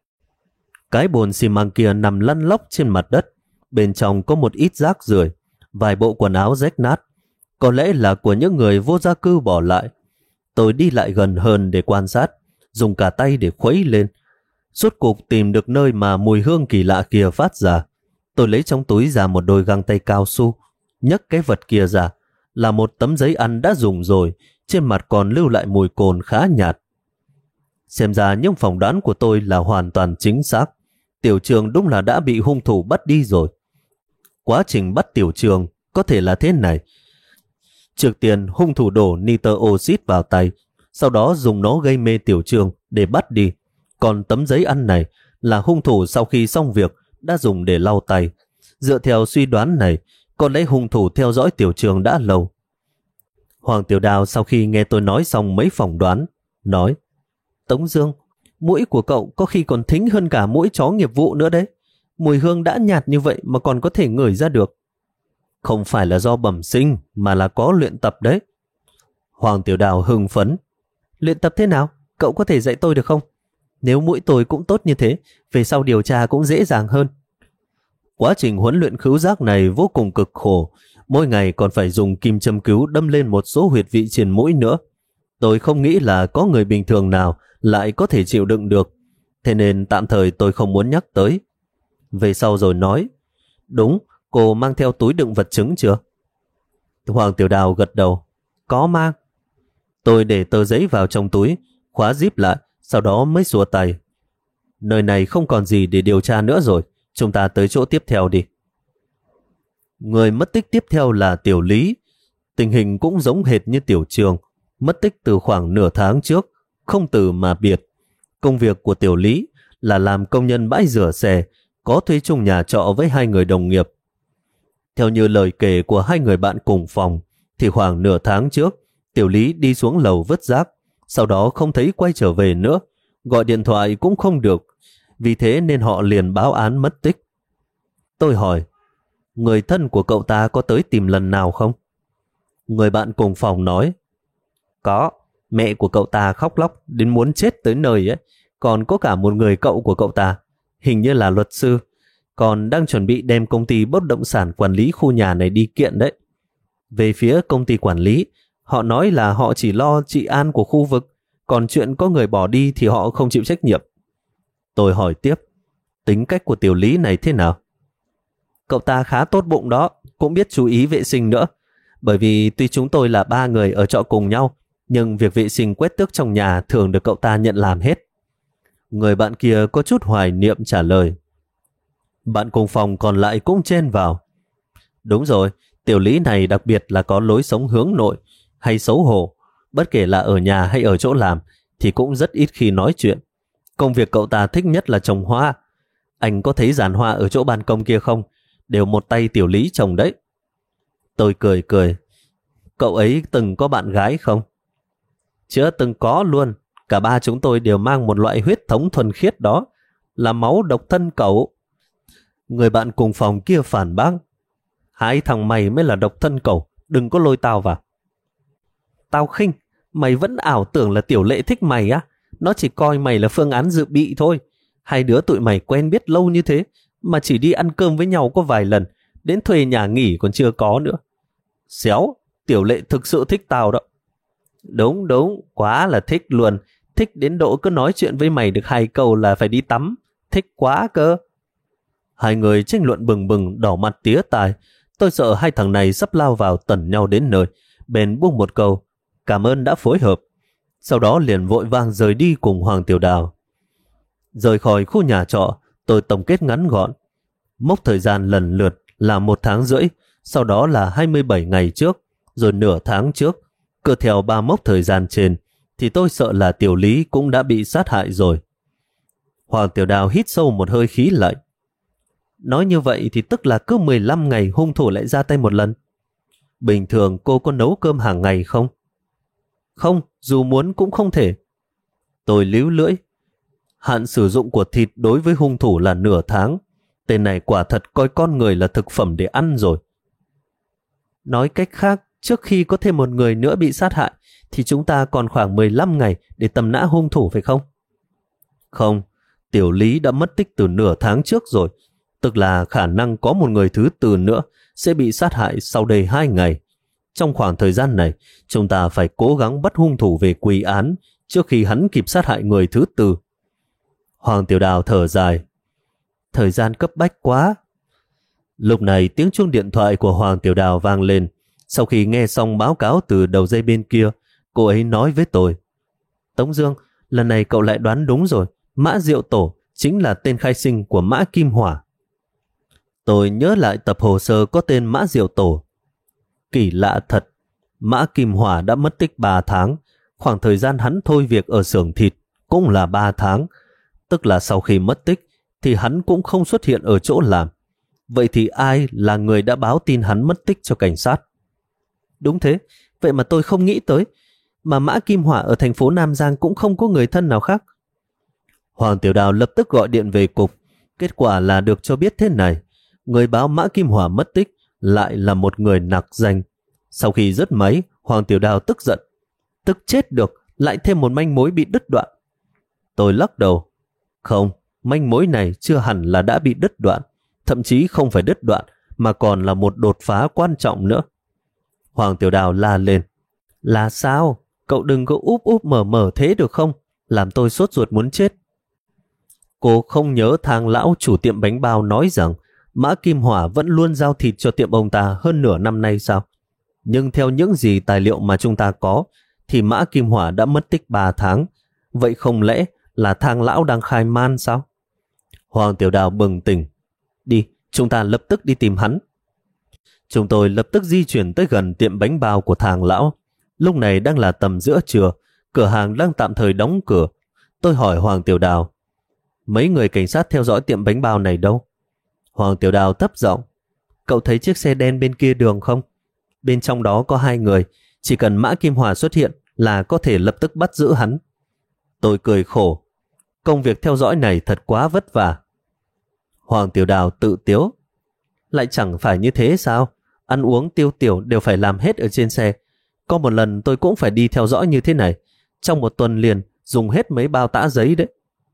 Cái bồn xi măng kia nằm lăn lóc trên mặt đất, bên trong có một ít rác rưởi, vài bộ quần áo rách nát, có lẽ là của những người vô gia cư bỏ lại. Tôi đi lại gần hơn để quan sát, dùng cả tay để khuấy lên. Rốt cuộc tìm được nơi mà mùi hương kỳ lạ kia phát ra. Tôi lấy trong túi ra một đôi găng tay cao su, nhấc cái vật kia ra, là một tấm giấy ăn đã dùng rồi, trên mặt còn lưu lại mùi cồn khá nhạt. Xem ra những phỏng đoán của tôi là hoàn toàn chính xác. Tiểu Trương đúng là đã bị hung thủ bắt đi rồi. Quá trình bắt Tiểu Trương có thể là thế này. Trước tiên hung thủ đổ nitơ oxit vào tay, sau đó dùng nó gây mê Tiểu Trương để bắt đi. Còn tấm giấy ăn này là hung thủ sau khi xong việc đã dùng để lau tay. Dựa theo suy đoán này, có lẽ hung thủ theo dõi Tiểu Trương đã lâu. Hoàng Tiểu Đào sau khi nghe tôi nói xong mấy phỏng đoán, nói: Tống Dương, mũi của cậu có khi còn thính hơn cả mũi chó nghiệp vụ nữa đấy. Mùi hương đã nhạt như vậy mà còn có thể ngửi ra được. Không phải là do bẩm sinh mà là có luyện tập đấy. Hoàng Tiểu Đào hưng phấn: luyện tập thế nào? Cậu có thể dạy tôi được không? Nếu mũi tôi cũng tốt như thế, về sau điều tra cũng dễ dàng hơn. Quá trình huấn luyện khứu giác này vô cùng cực khổ. Mỗi ngày còn phải dùng kim châm cứu đâm lên một số huyệt vị trên mũi nữa. Tôi không nghĩ là có người bình thường nào lại có thể chịu đựng được. Thế nên tạm thời tôi không muốn nhắc tới. Về sau rồi nói: đúng, cô mang theo túi đựng vật chứng chưa? Hoàng Tiểu Đào gật đầu: có mang. Tôi để tờ giấy vào trong túi, khóa zip lại, sau đó mới xua tay. Nơi này không còn gì để điều tra nữa rồi, chúng ta tới chỗ tiếp theo đi. Người mất tích tiếp theo là Tiểu Lý. Tình hình cũng giống hệt như Tiểu Trương, mất tích từ khoảng nửa tháng trước, không từ mà biệt. Công việc của Tiểu Lý là làm công nhân bãi rửa xe, có thuê chung nhà trọ với 2 người đồng nghiệp. Theo như lời kể của 2 người bạn cùng phòng, thì khoảng nửa tháng trước, Tiểu Lý đi xuống lầu vứt rác, sau đó không thấy quay trở về nữa, gọi điện thoại cũng không được, vì thế nên họ liền báo án mất tích. Tôi hỏi: người thân của cậu ta có tới tìm lần nào không? Người bạn cùng phòng nói: có, mẹ của cậu ta khóc lóc đến muốn chết tới nơi ấy. Còn có cả một người cậu của cậu ta, hình như là luật sư, còn đang chuẩn bị đem công ty bất động sản quản lý khu nhà này đi kiện đấy. Về phía công ty quản lý, họ nói là họ chỉ lo trị an của khu vực, còn chuyện có người bỏ đi thì họ không chịu trách nhiệm. Tôi hỏi tiếp: tính cách của Tiểu Lý này thế nào? Cậu ta khá tốt bụng đó, cũng biết chú ý vệ sinh nữa. Bởi vì tuy chúng tôi là 3 người ở trọ cùng nhau, nhưng việc vệ sinh quét tước trong nhà thường được cậu ta nhận làm hết. Người bạn kia có chút hoài niệm trả lời. Bạn cùng phòng còn lại cũng chen vào: đúng rồi, Tiểu Lý này đặc biệt là có lối sống hướng nội, hay xấu hổ. Bất kể là ở nhà hay ở chỗ làm thì cũng rất ít khi nói chuyện. Công việc cậu ta thích nhất là trồng hoa. Anh có thấy giàn hoa ở chỗ ban công kia không? Đều một tay Tiểu Lý trồng đấy. Tôi cười cười: cậu ấy từng có bạn gái không? Chưa từng có luôn. Cả 3 chúng tôi đều mang một loại huyết thống thuần khiết đó. là máu độc thân cậu. Người bạn cùng phòng kia phản bác. Hai thằng mày mới là độc thân cậu, đừng có lôi tao vào. Tao khinh, mày vẫn ảo tưởng là Tiểu Lệ thích mày á. Nó chỉ coi mày là phương án dự bị thôi. Hai đứa tụi mày quen biết lâu như thế, mà chỉ đi ăn cơm với nhau có vài lần, đến thuê nhà nghỉ còn chưa có nữa. Xéo, Tiểu Lệ thực sự thích tao đó. Đúng, quá là thích luôn. Thích đến độ cứ nói chuyện với mày được 2 câu là phải đi tắm. Thích quá cơ. Hai người tranh luận bừng bừng, đỏ mặt tía tai. Tôi sợ hai thằng này sắp lao vào tẩn nhau đến nơi. Bèn buông một câu, cảm ơn đã phối hợp. Sau đó liền vội vàng rời đi cùng Hoàng Tiểu Đào. Rời khỏi khu nhà trọ, tôi tổng kết ngắn gọn. Mốc thời gian lần lượt là 1 tháng rưỡi, sau đó là 27 ngày trước, rồi nửa tháng trước. Cứ theo 3 mốc thời gian trên, thì tôi sợ là Tiểu Lý cũng đã bị sát hại rồi. Hoàng Tiểu Đào hít sâu một hơi khí lạnh. Nói như vậy thì tức là cứ 15 ngày hung thủ lại ra tay một lần. Bình thường cô có nấu cơm hàng ngày không? Không, dù muốn cũng không thể. Tôi líu lưỡi. Hạn sử dụng của thịt đối với hung thủ là nửa tháng. Tên này quả thật coi con người là thực phẩm để ăn rồi. Nói cách khác, trước khi có thêm một người nữa bị sát hại, thì chúng ta còn khoảng 15 ngày để tầm nã hung thủ phải không? Không, Tiểu Lý đã mất tích từ nửa tháng trước rồi. Tức là khả năng có một người thứ tư nữa sẽ bị sát hại sau đây 2 ngày. Trong khoảng thời gian này, chúng ta phải cố gắng bắt hung thủ về quy án trước khi hắn kịp sát hại người thứ tư. Hoàng Tiểu Đào thở dài. Thời gian cấp bách quá. Lúc này tiếng chuông điện thoại của Hoàng Tiểu Đào vang lên. Sau khi nghe xong báo cáo từ đầu dây bên kia, cô ấy nói với tôi. Tống Dương, lần này cậu lại đoán đúng rồi. Mã Diệu Tổ chính là tên khai sinh của Mã Kim Hỏa. Tôi nhớ lại tập hồ sơ có tên Mã Diệu Tổ. Kỳ lạ thật. Mã Kim Hỏa đã mất tích 3 tháng. Khoảng thời gian hắn thôi việc ở xưởng thịt cũng là 3 tháng. Tức là sau khi mất tích thì hắn cũng không xuất hiện ở chỗ làm. Vậy thì ai là người đã báo tin hắn mất tích cho cảnh sát? Đúng thế, vậy mà tôi không nghĩ tới. Mà Mã Kim Hỏa ở thành phố Nam Giang cũng không có người thân nào khác. Hoàng Tiểu Đào lập tức gọi điện về cục. Kết quả là được cho biết thế này. Người báo Mã Kim Hỏa mất tích lại là một người nặc danh. Sau khi dứt máy, Hoàng Tiểu Đào tức giận. Tức chết được, lại thêm một manh mối bị đứt đoạn. Tôi lắc đầu. Không, manh mối này chưa hẳn là đã bị đứt đoạn. Thậm chí không phải đứt đoạn, mà còn là một đột phá quan trọng nữa. Hoàng Tiểu Đào la lên. Là sao? Cậu đừng có úp úp mở mở thế được không? Làm tôi sốt ruột muốn chết. Cô không nhớ Thang lão chủ tiệm bánh bao nói rằng Mã Kim Hỏa vẫn luôn giao thịt cho tiệm ông ta hơn nửa năm nay sao? Nhưng theo những gì tài liệu mà chúng ta có, thì Mã Kim Hỏa đã mất tích 3 tháng. Vậy không lẽ là Thang lão đang khai man sao? Hoàng Tiểu Đào bừng tỉnh. Đi, chúng ta lập tức đi tìm hắn. Chúng tôi lập tức di chuyển tới gần tiệm bánh bao của Thang lão. Lúc này đang là tầm giữa trưa, cửa hàng đang tạm thời đóng cửa. Tôi hỏi Hoàng Tiểu Đào. Mấy người cảnh sát theo dõi tiệm bánh bao này đâu? Hoàng Tiểu Đào thấp giọng. Cậu thấy chiếc xe đen bên kia đường không? Bên trong đó có 2 người. Chỉ cần Mã Kim Hỏa xuất hiện là có thể lập tức bắt giữ hắn. Tôi cười khổ. Công việc theo dõi này thật quá vất vả. Hoàng Tiểu Đào tự tiếu. Lại chẳng phải như thế sao? Ăn uống tiêu tiểu đều phải làm hết ở trên xe. Có một lần tôi cũng phải đi theo dõi như thế này. Trong một tuần liền dùng hết mấy bao tã giấy đấy.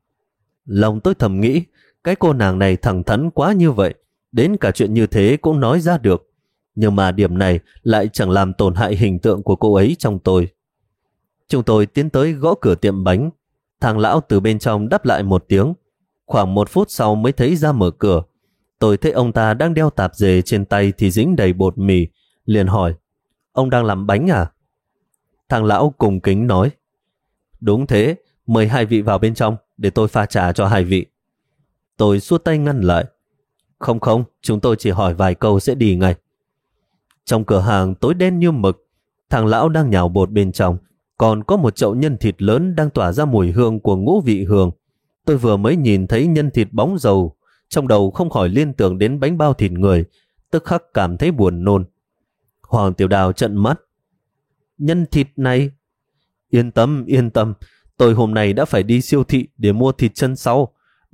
Lòng tôi thầm nghĩ, cái cô nàng này thẳng thắn quá như vậy, đến cả chuyện như thế cũng nói ra được. Nhưng mà điểm này lại chẳng làm tổn hại hình tượng của cô ấy trong tôi. Chúng tôi tiến tới gõ cửa tiệm bánh. Thằng lão từ bên trong đáp lại một tiếng. Khoảng 1 phút sau mới thấy ra mở cửa. Tôi thấy ông ta đang đeo tạp dề trên tay thì dính đầy bột mì. Liền hỏi, ông đang làm bánh à? Thằng lão cùng kính nói, đúng thế, mời 2 vị vào bên trong để tôi pha trà cho 2 vị. Tôi xua tay ngăn lại. Không, chúng tôi chỉ hỏi vài câu sẽ đi ngay. Trong cửa hàng tối đen như mực, thằng lão đang nhào bột bên trong, còn có một chậu nhân thịt lớn đang tỏa ra mùi hương của ngũ vị hương. Tôi vừa mới nhìn thấy nhân thịt bóng dầu, trong đầu không khỏi liên tưởng đến bánh bao thịt người, tức khắc cảm thấy buồn nôn. Hoàng Tiểu Đào trợn mắt. Nhân thịt này? Yên tâm, tôi hôm nay đã phải đi siêu thị để mua thịt chân sau.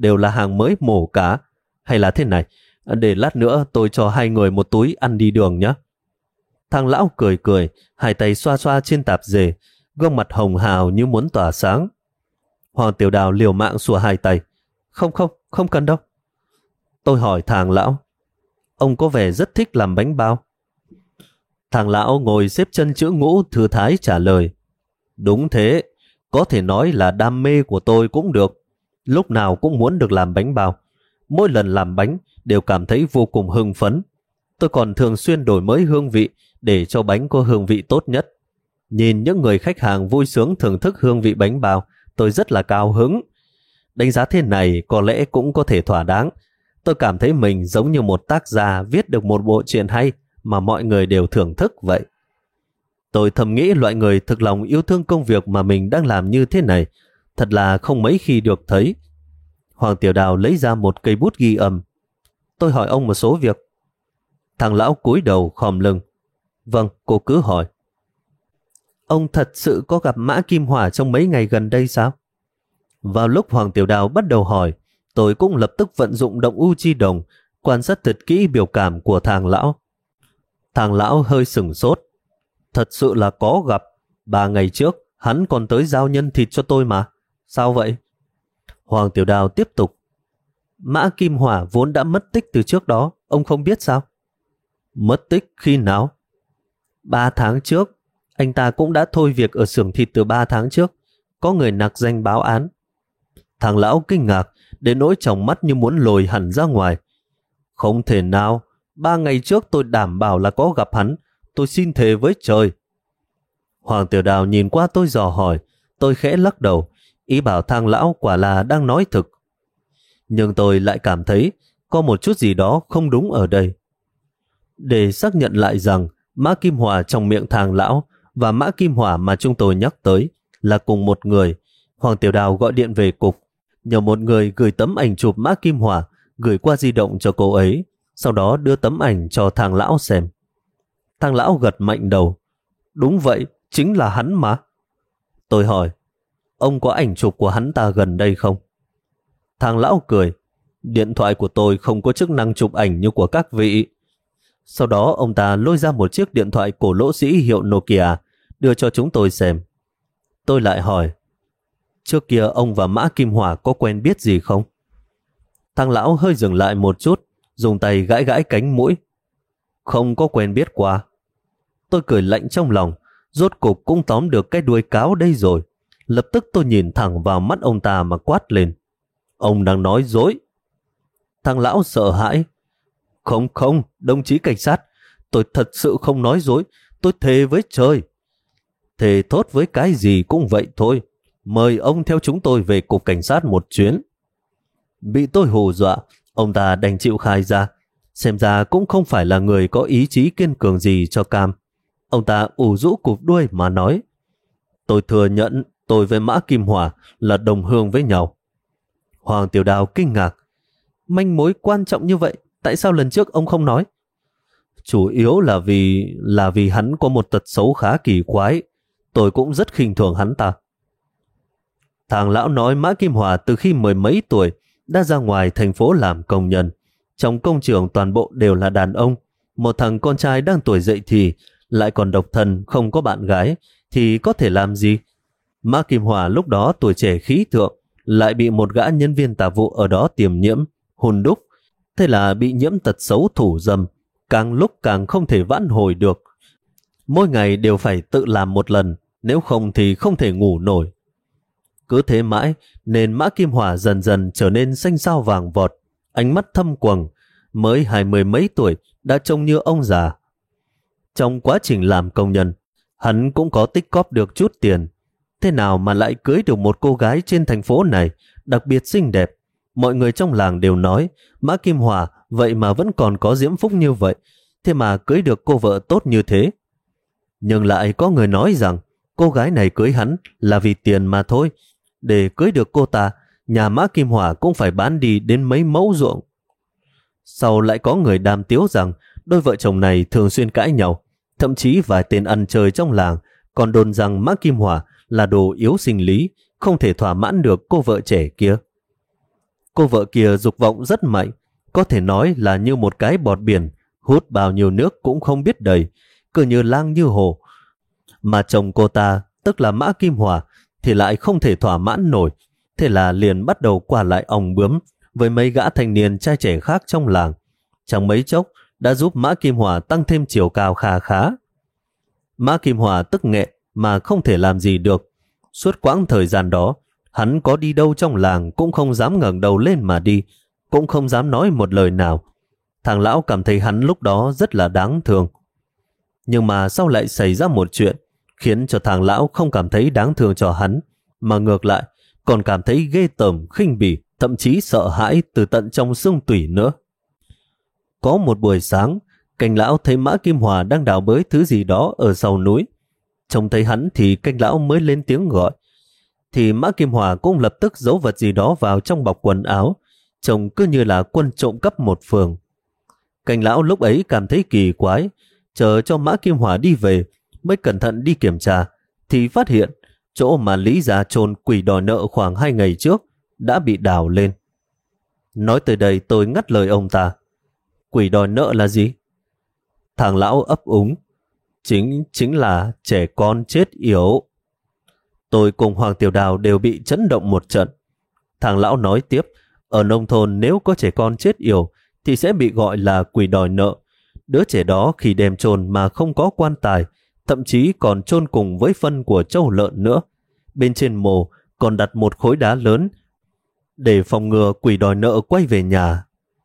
đều là hàng mới mổ cả. Hay là thế này, để lát nữa tôi cho hai người một túi ăn đi đường nhé. Thằng lão cười cười, hai tay xoa xoa trên tạp dề, gương mặt hồng hào như muốn tỏa sáng. Hoàng Tiểu Đào liều mạng xua hai tay. Không cần đâu. Tôi hỏi thằng lão, ông có vẻ rất thích làm bánh bao. Thằng lão ngồi xếp chân chữ ngũ thư thái trả lời. Đúng thế, có thể nói là đam mê của tôi cũng được. Lúc nào cũng muốn được làm bánh bao. Mỗi lần làm bánh đều cảm thấy vô cùng hưng phấn. Tôi còn thường xuyên đổi mới hương vị để cho bánh có hương vị tốt nhất. Nhìn những người khách hàng vui sướng thưởng thức hương vị bánh bao, tôi rất là cao hứng. Đánh giá thế này có lẽ cũng có thể thỏa đáng. Tôi cảm thấy mình giống như một tác giả viết được một bộ truyện hay mà mọi người đều thưởng thức vậy. Tôi thầm nghĩ loại người thực lòng yêu thương công việc mà mình đang làm như thế này thật là không mấy khi được thấy. Hoàng Tiểu Đào lấy ra một cây bút ghi âm. Tôi hỏi ông một số việc. Thằng lão cúi đầu khom lưng. Vâng, cô cứ hỏi. Ông thật sự có gặp Mã Kim Hỏa trong mấy ngày gần đây sao? Vào lúc Hoàng Tiểu Đào bắt đầu hỏi, tôi cũng lập tức vận dụng động u chi đồng, quan sát thật kỹ biểu cảm của thằng lão. Thằng lão hơi sửng sốt. Thật sự là có gặp. 3 ngày trước, hắn còn tới giao nhân thịt cho tôi mà. Sao vậy? Hoàng Tiểu Đào tiếp tục. Mã Kim Hỏa vốn đã mất tích từ trước đó, ông không biết sao? Mất tích khi nào? 3 tháng trước. Anh ta cũng đã thôi việc ở xưởng thịt từ 3 tháng trước. Có người nặc danh báo án. Thằng lão kinh ngạc, đến nỗi tròng mắt như muốn lồi hẳn ra ngoài. Không thể nào, 3 ngày trước tôi đảm bảo là có gặp hắn. Tôi xin thề với trời. Hoàng Tiểu Đào nhìn qua tôi dò hỏi. Tôi khẽ lắc đầu, ý bảo thằng lão quả là đang nói thực. Nhưng tôi lại cảm thấy có một chút gì đó không đúng ở đây. Để xác nhận lại rằng Mã Kim Hỏa trong miệng thằng lão và Mã Kim Hỏa mà chúng tôi nhắc tới là cùng một người, Hoàng Tiểu Đào gọi điện về cục, nhờ một người gửi tấm ảnh chụp Mã Kim Hỏa gửi qua di động cho cô ấy, sau đó đưa tấm ảnh cho thằng lão xem. Thằng lão gật mạnh đầu. Đúng vậy, chính là hắn mà. Tôi hỏi, ông có ảnh chụp của hắn ta gần đây không? Thằng lão cười. Điện thoại của tôi không có chức năng chụp ảnh như của các vị. Sau đó ông ta lôi ra một chiếc điện thoại cổ lỗ sĩ hiệu Nokia đưa cho chúng tôi xem. Tôi lại hỏi, trước kia ông và Mã Kim Hỏa có quen biết gì không? Thằng lão hơi dừng lại một chút, dùng tay gãi gãi cánh mũi. Không có quen biết qua. Tôi cười lạnh trong lòng, rốt cục cũng tóm được cái đuôi cáo đây rồi. Lập tức tôi nhìn thẳng vào mắt ông ta mà quát lên. Ông đang nói dối. Thằng lão sợ hãi. Không, đồng chí cảnh sát, tôi thật sự không nói dối, tôi thề với trời. Thề thốt với cái gì cũng vậy thôi. Mời ông theo chúng tôi về cục cảnh sát một chuyến. Bị tôi hù dọa, ông ta đành chịu khai ra. Xem ra cũng không phải là người có ý chí kiên cường gì cho cam. Ông ta ủ rũ cụp đuôi mà nói. Tôi thừa nhận tôi với Mã Kim Hỏa là đồng hương với nhau. Hoàng Tiểu Đào kinh ngạc. Manh mối quan trọng như vậy, tại sao lần trước ông không nói? Chủ yếu là vì hắn có một tật xấu khá kỳ quái. Tôi cũng rất khinh thường hắn ta. Thằng lão nói Mã Kim Hỏa từ khi 10 mấy tuổi đã ra ngoài thành phố làm công nhân. Trong công trường toàn bộ đều là đàn ông. Một thằng con trai đang tuổi dậy thì lại còn độc thân không có bạn gái thì có thể làm gì? Mã Kim Hỏa lúc đó tuổi trẻ khí thượng lại bị một gã nhân viên tạp vụ ở đó tiềm nhiễm, hùn đúc. Thế là bị nhiễm tật xấu thủ dâm, càng lúc càng không thể vãn hồi được. Mỗi ngày đều phải tự làm một lần, nếu không thì không thể ngủ nổi. Cứ thế mãi nên Mã Kim Hỏa dần dần trở nên xanh xao vàng vọt, ánh mắt thâm quầng, mới 20 mấy tuổi đã trông như ông già. Trong quá trình làm công nhân, hắn cũng có tích cóp được chút tiền. Thế nào mà lại cưới được một cô gái trên thành phố này, đặc biệt xinh đẹp. Mọi người trong làng đều nói Mã Kim Hỏa vậy mà vẫn còn có diễm phúc như vậy, thế mà cưới được cô vợ tốt như thế. Nhưng lại có người nói rằng cô gái này cưới hắn là vì tiền mà thôi. Để cưới được cô ta, nhà Mã Kim Hỏa cũng phải bán đi đến mấy mẫu ruộng. Sau lại có người đàm tiếu rằng đôi vợ chồng này thường xuyên cãi nhau, thậm chí vài tên ăn chơi trong làng còn đồn rằng Mã Kim Hỏa là đồ yếu sinh lý, không thể thỏa mãn được cô vợ trẻ kia. Cô vợ kia dục vọng rất mạnh, có thể nói là như một cái bọt biển, hút bao nhiêu nước cũng không biết đầy, cứ như lang như hồ. Mà chồng cô ta, tức là Mã Kim Hòa, thì lại không thể thỏa mãn nổi, thế là liền bắt đầu qua lại ong bướm với mấy gã thanh niên trai trẻ khác trong làng. Chẳng mấy chốc đã giúp Mã Kim Hòa tăng thêm chiều cao khá khá. Mã Kim Hòa tức nghẹn mà không thể làm gì được. Suốt quãng thời gian đó, hắn có đi đâu trong làng cũng không dám ngẩng đầu lên mà đi, cũng không dám nói một lời nào. Thằng lão cảm thấy hắn lúc đó rất là đáng thương. Nhưng mà sau lại xảy ra một chuyện, khiến cho thằng lão không cảm thấy đáng thương cho hắn, mà ngược lại còn cảm thấy ghê tởm, khinh bỉ, thậm chí sợ hãi từ tận trong xương tủy nữa. Có một buổi sáng, Canh lão thấy Mã Kim Hòa đang đào bới thứ gì đó ở sau núi. Trông thấy hắn thì Canh lão mới lên tiếng gọi. Thì Mã Kim Hòa cũng lập tức giấu vật gì đó vào trong bọc quần áo, trông cứ như là quân trộm cắp một phường. Canh lão lúc ấy cảm thấy kỳ quái, chờ cho Mã Kim Hòa đi về mới cẩn thận đi kiểm tra, thì phát hiện chỗ mà Lý gia chôn quỷ đòi nợ khoảng 2 ngày trước đã bị đào lên. Nói tới đây tôi ngắt lời ông ta. Quỷ đòi nợ là gì? Thằng lão ấp úng. Chính là trẻ con chết yểu. Tôi cùng Hoàng Tiểu Đào đều bị chấn động một trận. Thằng lão nói tiếp, ở nông thôn nếu có trẻ con chết yểu thì sẽ bị gọi là quỷ đòi nợ. Đứa trẻ đó khi đem chôn mà không có quan tài, thậm chí còn chôn cùng với phân của trâu lợn nữa. Bên trên mồ còn đặt một khối đá lớn để phòng ngừa quỷ đòi nợ quay về nhà.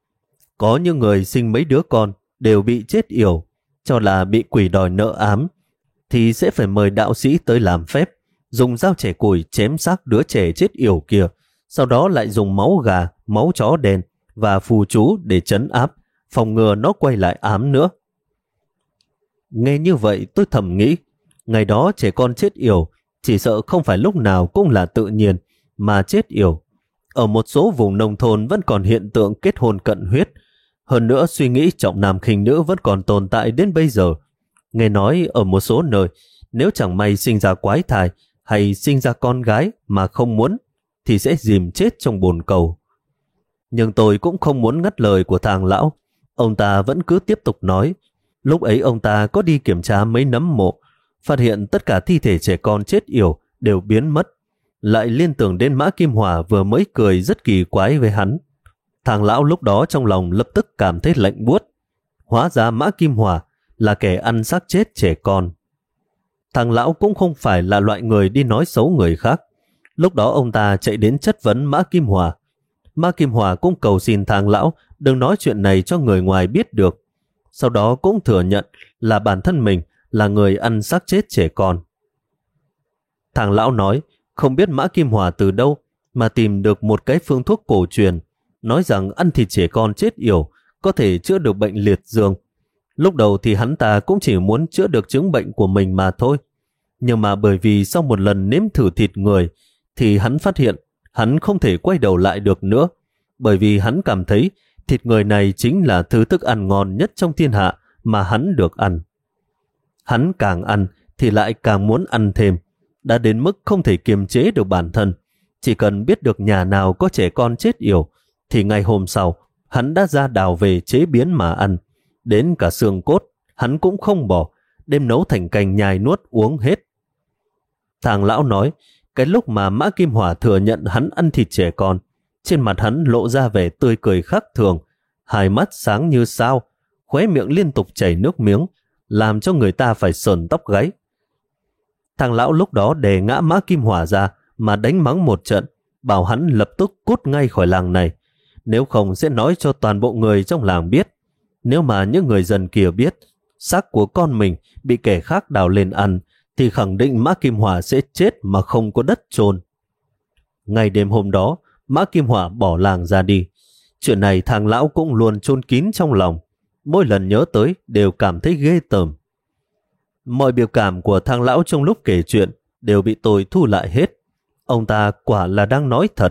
Có những người sinh mấy đứa con đều bị chết yểu, cho là bị quỷ đòi nợ ám, thì sẽ phải mời đạo sĩ tới làm phép, dùng dao chẻ củi chém xác đứa trẻ chết yểu kia, sau đó lại dùng máu gà, máu chó đen và phù chú để trấn áp, phòng ngừa nó quay lại ám nữa. Nghe như vậy tôi thầm nghĩ, ngày đó trẻ con chết yểu chỉ sợ không phải lúc nào cũng là tự nhiên mà chết yểu. Ở một số vùng nông thôn vẫn còn hiện tượng kết hôn cận huyết. Hơn nữa suy nghĩ trọng nam khinh nữ vẫn còn tồn tại đến bây giờ. Nghe nói ở một số nơi, nếu chẳng may sinh ra quái thai hay sinh ra con gái mà không muốn, thì sẽ dìm chết trong bồn cầu. Nhưng tôi cũng không muốn ngắt lời của thằng lão. Ông ta vẫn cứ tiếp tục nói. Lúc ấy ông ta có đi kiểm tra mấy nấm mộ, phát hiện tất cả thi thể trẻ con chết yểu đều biến mất. Lại liên tưởng đến Mã Kim Hòa vừa mới cười rất kỳ quái với hắn. Thằng lão lúc đó trong lòng lập tức cảm thấy lạnh buốt. Hóa ra Mã Kim Hòa là kẻ ăn xác chết trẻ con. Thằng lão cũng không phải là loại người đi nói xấu người khác. Lúc đó ông ta chạy đến chất vấn Mã Kim Hòa. Mã Kim Hòa cũng cầu xin thằng lão đừng nói chuyện này cho người ngoài biết được. Sau đó cũng thừa nhận là bản thân mình là người ăn xác chết trẻ con. Thằng lão nói không biết Mã Kim Hòa từ đâu mà tìm được một cái phương thuốc cổ truyền, nói rằng ăn thịt trẻ con chết yểu có thể chữa được bệnh liệt dương. Lúc đầu thì hắn ta cũng chỉ muốn chữa được chứng bệnh của mình mà thôi. Nhưng mà bởi vì sau một lần nếm thử thịt người thì hắn phát hiện hắn không thể quay đầu lại được nữa, bởi vì hắn cảm thấy thịt người này chính là thứ thức ăn ngon nhất trong thiên hạ mà hắn được ăn. Hắn càng ăn thì lại càng muốn ăn thêm, đã đến mức không thể kiềm chế được bản thân. Chỉ cần biết được nhà nào có trẻ con chết yểu thì ngày hôm sau hắn đã ra đào về chế biến mà ăn. Đến cả xương cốt hắn cũng không bỏ, đem nấu thành canh nhai nuốt uống hết. Thằng lão nói cái lúc mà Mã Kim Hòa thừa nhận hắn ăn thịt trẻ con, trên mặt hắn lộ ra vẻ tươi cười khác thường, hai mắt sáng như sao, khóe miệng liên tục chảy nước miếng, làm cho người ta phải sờn tóc gáy. Thằng lão lúc đó đè ngã Mã Kim Hòa ra mà đánh mắng một trận, bảo hắn lập tức cút ngay khỏi làng này, nếu không sẽ nói cho toàn bộ người trong làng biết. Nếu mà những người dân kia biết xác của con mình bị kẻ khác đào lên ăn, thì khẳng định Mã Kim Hòa sẽ chết mà không có đất chôn. Ngày đêm hôm đó, Mã Kim Hòa bỏ làng ra đi. Chuyện này thằng lão cũng luôn chôn kín trong lòng, mỗi lần nhớ tới đều cảm thấy ghê tởm. Mọi biểu cảm của thằng lão trong lúc kể chuyện đều bị tôi thu lại hết. Ông ta quả là đang nói thật.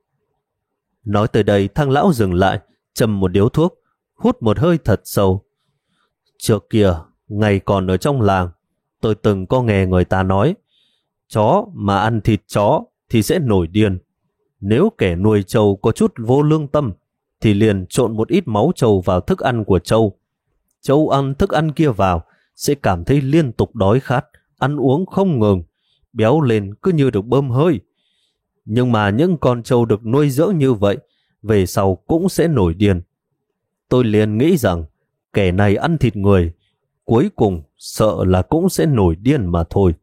Nói tới đây thằng lão dừng lại, châm một điếu thuốc, hút một hơi thật sâu. Trước kia, ngày còn ở trong làng, tôi từng có nghe người ta nói, chó mà ăn thịt chó thì sẽ nổi điên. Nếu kẻ nuôi trâu có chút vô lương tâm, thì liền trộn một ít máu trâu vào thức ăn của trâu. Trâu ăn thức ăn kia vào, sẽ cảm thấy liên tục đói khát, ăn uống không ngừng, béo lên cứ như được bơm hơi. Nhưng mà những con trâu được nuôi dưỡng như vậy, về sau cũng sẽ nổi điên. Tôi liền nghĩ rằng, kẻ này ăn thịt người, cuối cùng sợ là cũng sẽ nổi điên mà thôi.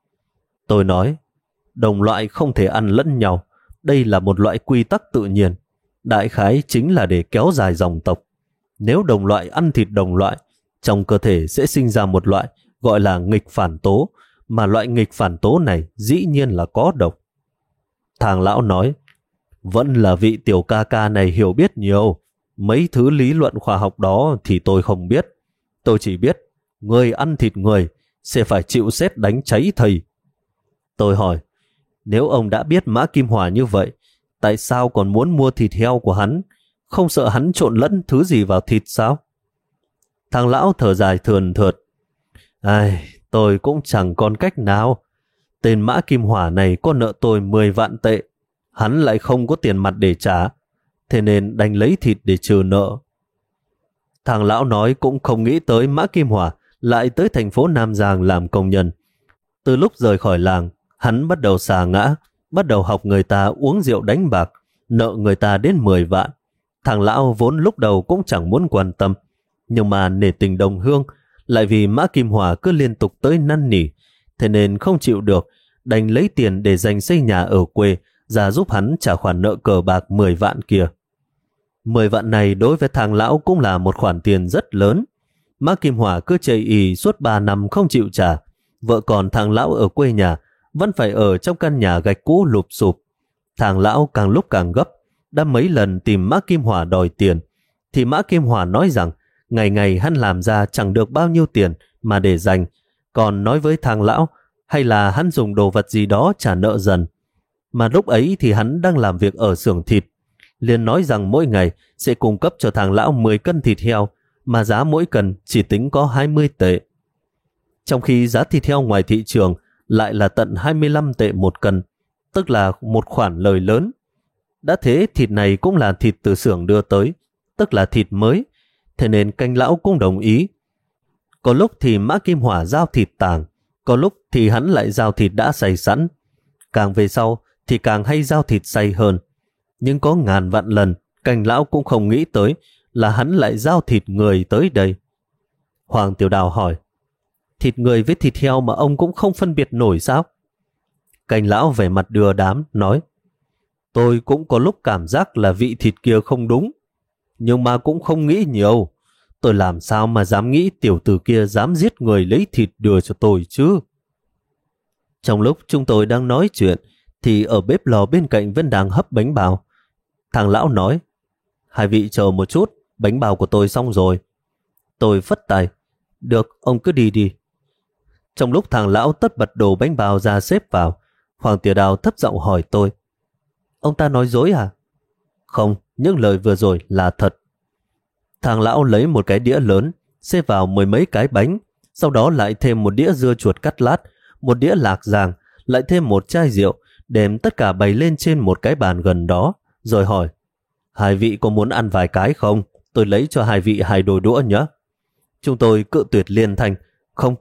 Tôi nói, đồng loại không thể ăn lẫn nhau, đây là một loại quy tắc tự nhiên, đại khái chính là để kéo dài dòng tộc. Nếu đồng loại ăn thịt đồng loại, trong cơ thể sẽ sinh ra một loại gọi là nghịch phản tố, mà loại nghịch phản tố này dĩ nhiên là có độc. Thằng lão nói, vẫn là vị tiểu ca ca này hiểu biết nhiều, mấy thứ lý luận khoa học đó thì tôi không biết. Tôi chỉ biết, người ăn thịt người sẽ phải chịu sét đánh cháy thầy. Tôi hỏi, nếu ông đã biết Mã Kim Hòa như vậy, tại sao còn muốn mua thịt heo của hắn? Không sợ hắn trộn lẫn thứ gì vào thịt sao? Thằng lão thở dài thườn thượt. Ai, tôi cũng chẳng còn cách nào. Tên Mã Kim Hỏa này có nợ tôi 10 vạn tệ. Hắn lại không có tiền mặt để trả, thế nên đành lấy thịt để trừ nợ. Thằng lão nói cũng không nghĩ tới Mã Kim Hỏa lại tới thành phố Nam Giang làm công nhân. Từ lúc rời khỏi làng, hắn bắt đầu xà ngã, bắt đầu học người ta uống rượu đánh bạc, nợ người ta đến 10 vạn. Thằng lão vốn lúc đầu cũng chẳng muốn quan tâm, nhưng mà nể tình đồng hương, lại vì Mã Kim Hòa cứ liên tục tới năn nỉ, thế nên không chịu được, đành lấy tiền để dành xây nhà ở quê ra giúp hắn trả khoản nợ cờ bạc 10 vạn kia. 10 vạn này đối với thằng lão cũng là một khoản tiền rất lớn. Mã Kim Hòa cứ chây ì suốt 3 năm không chịu trả, vợ con thằng lão ở quê nhà vẫn phải ở trong căn nhà gạch cũ lụp sụp. Thằng lão càng lúc càng gấp, đã mấy lần tìm Mã Kim Hòa đòi tiền, thì Mã Kim Hòa nói rằng ngày ngày hắn làm ra chẳng được bao nhiêu tiền mà để dành, còn nói với thằng lão hay là hắn dùng đồ vật gì đó trả nợ dần. Mà lúc ấy thì hắn đang làm việc ở xưởng thịt, liền nói rằng mỗi ngày sẽ cung cấp cho thằng lão 10 cân thịt heo, mà giá mỗi cân chỉ tính có 20 tệ. Trong khi giá thịt heo ngoài thị trường lại là tận 25 tệ một cân, tức là một khoản lời lớn. Đã thế thịt này cũng là thịt từ xưởng đưa tới, tức là thịt mới, thế nên canh lão cũng đồng ý. Có lúc thì Mã Kim Hỏa giao thịt tàng, có lúc thì hắn lại giao thịt đã xay sẵn. Càng về sau thì càng hay giao thịt xay hơn. Nhưng có ngàn vạn lần canh lão cũng không nghĩ tới là hắn lại giao thịt người tới đây. Hoàng Tiểu Đào hỏi, thịt người với thịt heo mà ông cũng không phân biệt nổi sao? Canh lão vẻ mặt đưa đám nói, tôi cũng có lúc cảm giác là vị thịt kia không đúng, nhưng mà cũng không nghĩ nhiều. Tôi làm sao mà dám nghĩ tiểu tử kia dám giết người lấy thịt đưa cho tôi chứ? Trong lúc chúng tôi đang nói chuyện, thì ở bếp lò bên cạnh vẫn đang hấp bánh bao. Thằng lão nói, hai vị chờ một chút, bánh bao của tôi xong rồi. Tôi phất tay, được, ông cứ đi đi. Trong lúc thằng lão tất bật đồ bánh bao ra xếp vào, Hoàng Tiểu Đào thấp giọng hỏi tôi, ông ta nói dối à? Không, những lời vừa rồi là thật. Thằng lão lấy một cái đĩa lớn, xếp vào 10 mấy cái bánh, sau đó lại thêm một đĩa dưa chuột cắt lát, một đĩa lạc giang, lại thêm một chai rượu, đem tất cả bày lên trên một cái bàn gần đó, rồi hỏi, hai vị có muốn ăn vài cái không? Tôi lấy cho hai vị 2 đôi đũa nhé. Chúng tôi cự tuyệt liên thanh, không.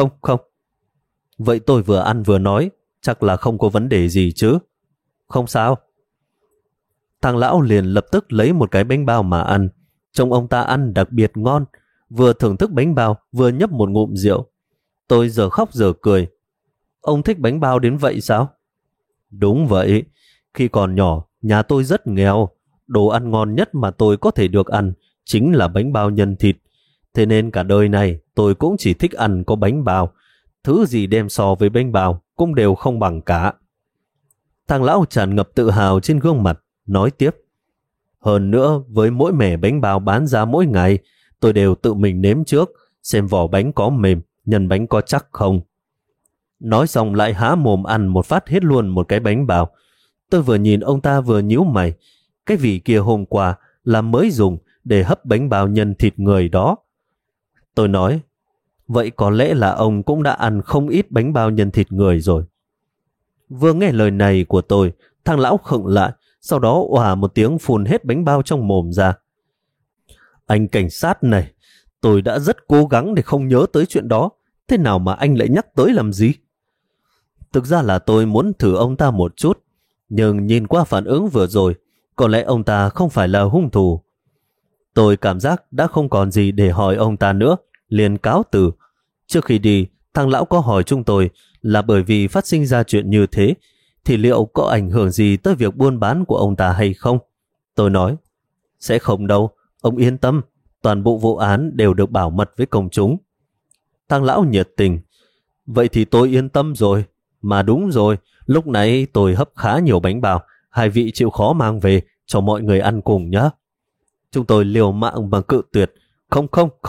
Vậy tôi vừa ăn vừa nói, chắc là không có vấn đề gì chứ? Không sao. Thằng lão liền lập tức lấy một cái bánh bao mà ăn. Trông ông ta ăn đặc biệt ngon, vừa thưởng thức bánh bao vừa nhấp một ngụm rượu. Tôi giờ khóc giờ cười. Ông thích bánh bao đến vậy sao? Đúng vậy. Khi còn nhỏ, nhà tôi rất nghèo. Đồ ăn ngon nhất mà tôi có thể được ăn chính là bánh bao nhân thịt. Thế nên cả đời này tôi cũng chỉ thích ăn có bánh bao. Thứ gì đem so với bánh bao cũng đều không bằng cả. Thằng lão tràn ngập tự hào trên gương mặt, nói tiếp. Hơn nữa, với mỗi mẻ bánh bao bán ra mỗi ngày, tôi đều tự mình nếm trước, xem vỏ bánh có mềm, nhân bánh có chắc không. Nói xong lại há mồm ăn một phát hết luôn một cái bánh bao. Tôi vừa nhìn ông ta vừa nhíu mày. Cái vị kia hôm qua là mới dùng để hấp bánh bao nhân thịt người đó. Tôi nói, vậy có lẽ là ông cũng đã ăn không ít bánh bao nhân thịt người rồi. Vừa nghe lời này của tôi, thằng lão khựng lại, sau đó òa một tiếng phun hết bánh bao trong mồm ra. Anh cảnh sát này, tôi đã rất cố gắng để không nhớ tới chuyện đó, thế nào mà anh lại nhắc tới làm gì? Thực ra là tôi muốn thử ông ta một chút, nhưng nhìn qua phản ứng vừa rồi, có lẽ ông ta không phải là hung thủ. Tôi cảm giác đã không còn gì để hỏi ông ta nữa, liền cáo từ. Trước khi đi, thằng lão có hỏi chúng tôi là bởi vì phát sinh ra chuyện như thế, thì liệu có ảnh hưởng gì tới việc buôn bán của ông ta hay không? Tôi nói, sẽ không đâu, ông yên tâm, toàn bộ vụ án đều được bảo mật với công chúng. Thằng lão nhiệt tình, vậy thì tôi yên tâm rồi. Mà đúng rồi, lúc nãy tôi hấp khá nhiều bánh bao, hai vị chịu khó mang về cho mọi người ăn cùng nhé. Chúng tôi liều mạng mà cự tuyệt, không.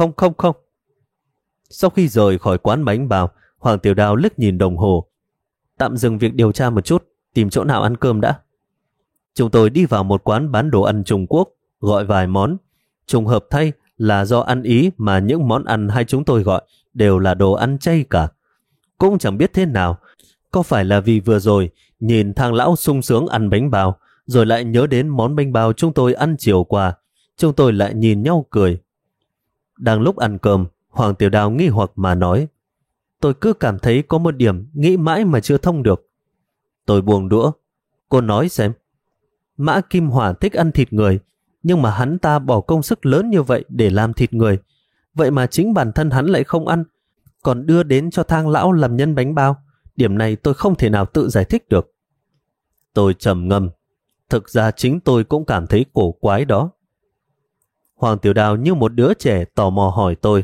Sau khi rời khỏi quán bánh bao, Hoàng Tiểu Đào liếc nhìn đồng hồ. Tạm dừng việc điều tra một chút, tìm chỗ nào ăn cơm đã. Chúng tôi đi vào một quán bán đồ ăn Trung Quốc, gọi vài món. Trùng hợp thay là do ăn ý mà những món ăn hai chúng tôi gọi đều là đồ ăn chay cả. Cũng chẳng biết thế nào, có phải là vì vừa rồi nhìn thằng lão sung sướng ăn bánh bao, rồi lại nhớ đến món bánh bao chúng tôi ăn chiều qua, chúng tôi lại nhìn nhau cười. Đang lúc ăn cơm, Hoàng Tiểu Đào nghi hoặc mà nói, tôi cứ cảm thấy có một điểm nghĩ mãi mà chưa thông được. Tôi buông đũa, cô nói xem. Mã Kim Hỏa thích ăn thịt người, nhưng mà hắn ta bỏ công sức lớn như vậy để làm thịt người, vậy mà chính bản thân hắn lại không ăn, còn đưa đến cho thang lão làm nhân bánh bao. Điểm này tôi không thể nào tự giải thích được. Tôi trầm ngâm, thực ra chính tôi cũng cảm thấy cổ quái đó. Hoàng Tiểu Đào như một đứa trẻ tò mò hỏi tôi,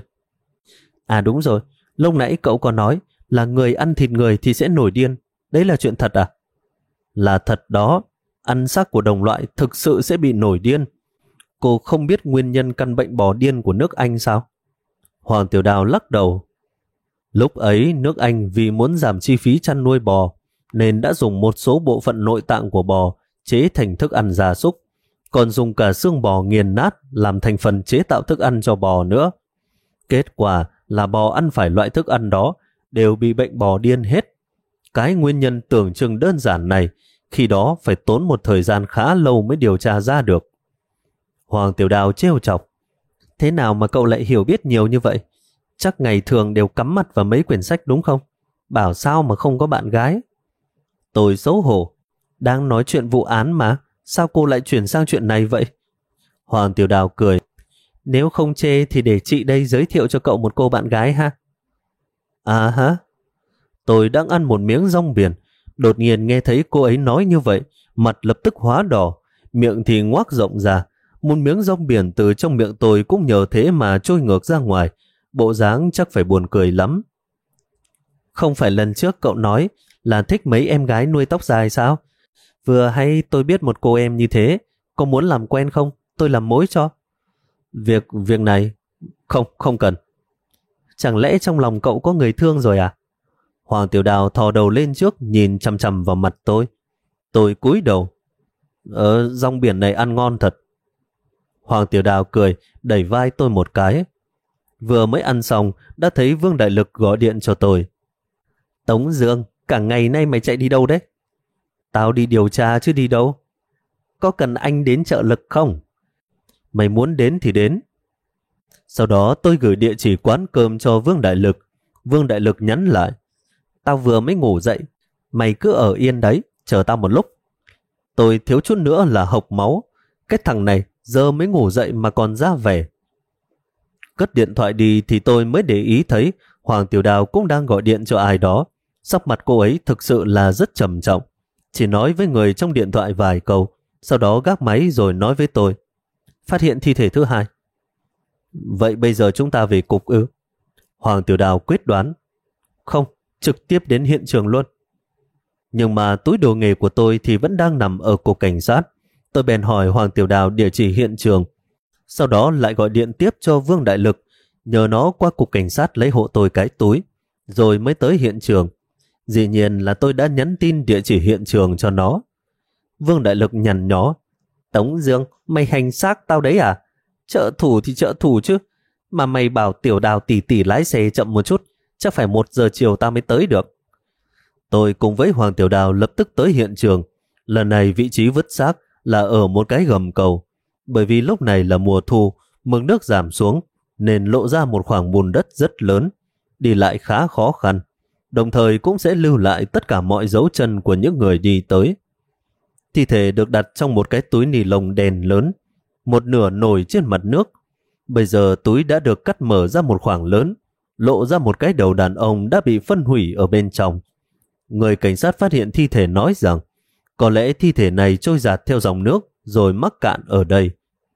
à đúng rồi, lúc nãy cậu có nói là người ăn thịt người thì sẽ nổi điên, đấy là chuyện thật à? Là thật đó, ăn xác của đồng loại thực sự sẽ bị nổi điên. Cô không biết nguyên nhân căn bệnh bò điên của nước Anh sao? Hoàng Tiểu Đào lắc đầu. Lúc ấy nước Anh vì muốn giảm chi phí chăn nuôi bò nên đã dùng một số bộ phận nội tạng của bò chế thành thức ăn gia súc, còn dùng cả xương bò nghiền nát làm thành phần chế tạo thức ăn cho bò nữa. Kết quả là bò ăn phải loại thức ăn đó đều bị bệnh bò điên hết. Cái nguyên nhân tưởng chừng đơn giản này khi đó phải tốn một thời gian khá lâu mới điều tra ra được. Hoàng Tiểu Đào trêu chọc, thế nào mà cậu lại hiểu biết nhiều như vậy? Chắc ngày thường đều cắm mặt vào mấy quyển sách đúng không? Bảo sao mà không có bạn gái? Tôi xấu hổ, đang nói chuyện vụ án mà, sao cô lại chuyển sang chuyện này vậy? Hoàng Tiểu Đào cười, nếu không chê thì để chị đây giới thiệu cho cậu một cô bạn gái ha. À hả? Tôi đang ăn một miếng rong biển, đột nhiên nghe thấy cô ấy nói như vậy, mặt lập tức hóa đỏ, miệng thì ngoác rộng ra. Một miếng rong biển từ trong miệng tôi cũng nhờ thế mà trôi ngược ra ngoài, bộ dáng chắc phải buồn cười lắm. Không phải lần trước cậu nói là thích mấy em gái nuôi tóc dài sao? Vừa hay tôi biết một cô em như thế, có muốn làm quen không? Tôi làm mối cho. Việc này, không cần. Chẳng lẽ trong lòng cậu có người thương rồi à? Hoàng Tiểu Đào thò đầu lên trước nhìn chằm chằm vào mặt tôi. Tôi cúi đầu. Rong biển này ăn ngon thật. Hoàng Tiểu Đào cười, đẩy vai tôi một cái. Vừa mới ăn xong, đã thấy Vương Đại Lực gọi điện cho tôi. Tống Dương, cả ngày nay mày chạy đi đâu đấy? Tao đi điều tra chứ đi đâu. Có cần anh đến trợ lực không? Mày muốn đến thì đến. Sau đó tôi gửi địa chỉ quán cơm cho Vương Đại Lực. Vương Đại Lực nhắn lại. Tao vừa mới ngủ dậy, mày cứ ở yên đấy, chờ tao một lúc. Tôi thiếu chút nữa là hộc máu. Cái thằng này giờ mới ngủ dậy mà còn ra vẻ. Cất điện thoại đi thì tôi mới để ý thấy Hoàng Tiểu Đào cũng đang gọi điện cho ai đó. Sắc mặt cô ấy thực sự là rất trầm trọng. Chỉ nói với người trong điện thoại vài câu, sau đó gác máy rồi nói với tôi. Phát hiện thi thể thứ hai. Vậy bây giờ chúng ta về cục ư? Hoàng Tiểu Đào quyết đoán. Không, trực tiếp đến hiện trường luôn. Nhưng mà túi đồ nghề của tôi thì vẫn đang nằm ở cục cảnh sát. Tôi bèn hỏi Hoàng Tiểu Đào địa chỉ hiện trường. Sau đó lại gọi điện tiếp cho Vương Đại Lực, nhờ nó qua cục cảnh sát lấy hộ tôi cái túi, rồi mới tới hiện trường. Dĩ nhiên là tôi đã nhắn tin địa chỉ hiện trường cho nó. Vương Đại Lực nhằn nhó. Tống Dương, mày hành xác tao đấy à? Trợ thủ thì trợ thủ chứ. Mà mày bảo Tiểu Đào tỉ tỉ lái xe chậm một chút, chắc phải 1 giờ chiều tao mới tới được. Tôi cùng với Hoàng Tiểu Đào lập tức tới hiện trường. Lần này vị trí vứt xác là ở một cái gầm cầu. Bởi vì lúc này là mùa thu, mực nước giảm xuống nên lộ ra một khoảng bùn đất rất lớn, đi lại khá khó khăn, đồng thời cũng sẽ lưu lại tất cả mọi dấu chân của những người đi tới. Thi thể được đặt trong một cái túi ni lông đen lớn, một nửa nổi trên mặt nước. Bây giờ túi đã được cắt mở ra một khoảng lớn, lộ ra một cái đầu đàn ông đã bị phân hủy ở bên trong. Người cảnh sát phát hiện thi thể nói rằng có lẽ thi thể này trôi dạt theo dòng nước rồi mắc cạn ở đây.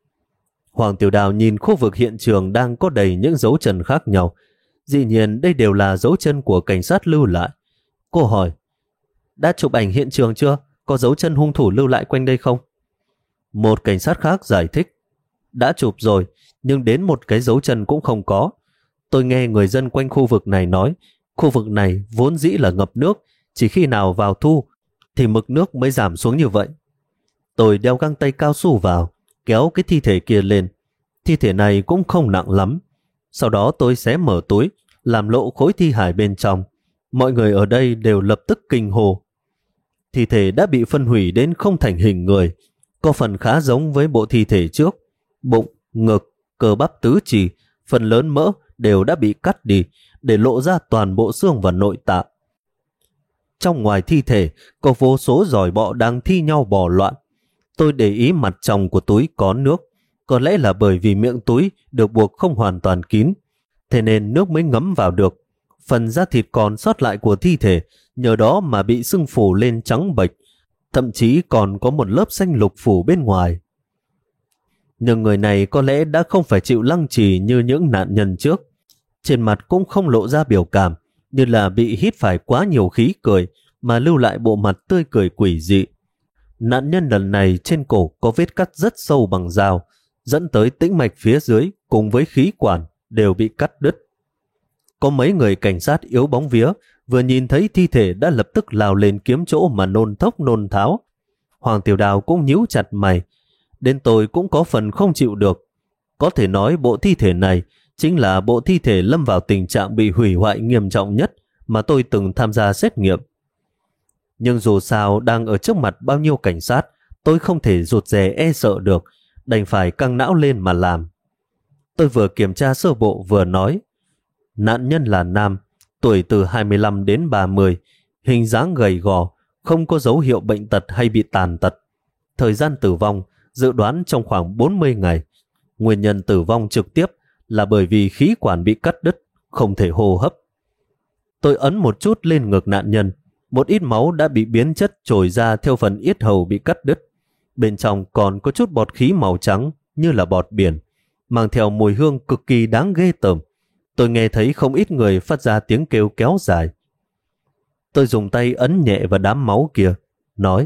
Hoàng Tiểu Đào nhìn khu vực hiện trường đang có đầy những dấu chân khác nhau. Dĩ nhiên đây đều là dấu chân của cảnh sát lưu lại. Cô hỏi, đã chụp ảnh hiện trường chưa? Có dấu chân hung thủ lưu lại quanh đây không? Một cảnh sát khác giải thích, đã chụp rồi, nhưng đến một cái dấu chân cũng không có. Tôi nghe người dân quanh khu vực này nói, khu vực này vốn dĩ là ngập nước, chỉ khi nào vào thu thì mực nước mới giảm xuống như vậy. Tôi đeo găng tay cao su vào, kéo cái thi thể kia lên. Thi thể này cũng không nặng lắm. Sau đó tôi xé mở túi, làm lộ khối thi hài bên trong. Mọi người ở đây đều lập tức kinh hô. Thi thể đã bị phân hủy đến không thành hình người, có phần khá giống với bộ thi thể trước. Bụng, ngực, cơ bắp tứ chi, phần lớn mỡ đều đã bị cắt đi để lộ ra toàn bộ xương và nội tạng. Trong ngoài thi thể có vô số giòi bọ đang thi nhau bò loạn. Tôi để ý mặt trong của túi có nước, có lẽ là bởi vì miệng túi được buộc không hoàn toàn kín, thế nên nước mới ngấm vào được. Phần da thịt còn sót lại của thi thể nhờ đó mà bị sưng phủ lên trắng bệch, thậm chí còn có một lớp xanh lục phủ bên ngoài. Nhưng người này có lẽ đã không phải chịu lăng trì như những nạn nhân trước. Trên mặt cũng không lộ ra biểu cảm, như là bị hít phải quá nhiều khí cười mà lưu lại bộ mặt tươi cười quỷ dị. Nạn nhân lần này trên cổ có vết cắt rất sâu bằng dao, dẫn tới tĩnh mạch phía dưới cùng với khí quản đều bị cắt đứt. Có mấy người cảnh sát yếu bóng vía vừa nhìn thấy thi thể đã lập tức lao lên kiếm chỗ mà nôn thốc nôn tháo. Hoàng Tiểu Đào cũng nhíu chặt mày, đến tôi cũng có phần không chịu được. Có thể nói bộ thi thể này chính là bộ thi thể lâm vào tình trạng bị hủy hoại nghiêm trọng nhất mà tôi từng tham gia xét nghiệm. Nhưng dù sao đang ở trước mặt bao nhiêu cảnh sát, tôi không thể rụt rè e sợ được, đành phải căng não lên mà làm. Tôi vừa kiểm tra sơ bộ vừa nói, nạn nhân là nam, tuổi từ 25 đến 30, hình dáng gầy gò, không có dấu hiệu bệnh tật hay bị tàn tật. Thời gian tử vong dự đoán trong khoảng 40 ngày. Nguyên nhân tử vong trực tiếp là bởi vì khí quản bị cắt đứt, không thể hô hấp. Tôi ấn một chút lên ngực nạn nhân, một ít máu đã bị biến chất trồi ra theo phần yết hầu bị cắt đứt. Bên trong còn có chút bọt khí màu trắng như là bọt biển, mang theo mùi hương cực kỳ đáng ghê tởm. Tôi nghe thấy không ít người phát ra tiếng kêu kéo dài. Tôi dùng tay ấn nhẹ vào đám máu kia, nói,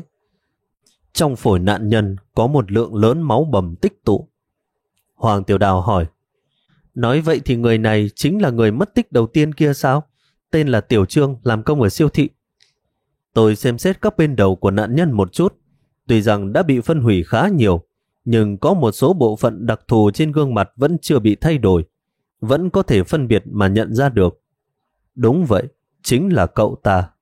trong phổi nạn nhân có một lượng lớn máu bầm tích tụ. Hoàng Tiểu Đào hỏi, nói vậy thì người này chính là người mất tích đầu tiên kia sao? Tên là Tiểu Trương, làm công ở siêu thị. Tôi xem xét các bên đầu của nạn nhân một chút. Tuy rằng đã bị phân hủy khá nhiều, nhưng có một số bộ phận đặc thù trên gương mặt vẫn chưa bị thay đổi, vẫn có thể phân biệt mà nhận ra được. Đúng vậy, chính là cậu ta.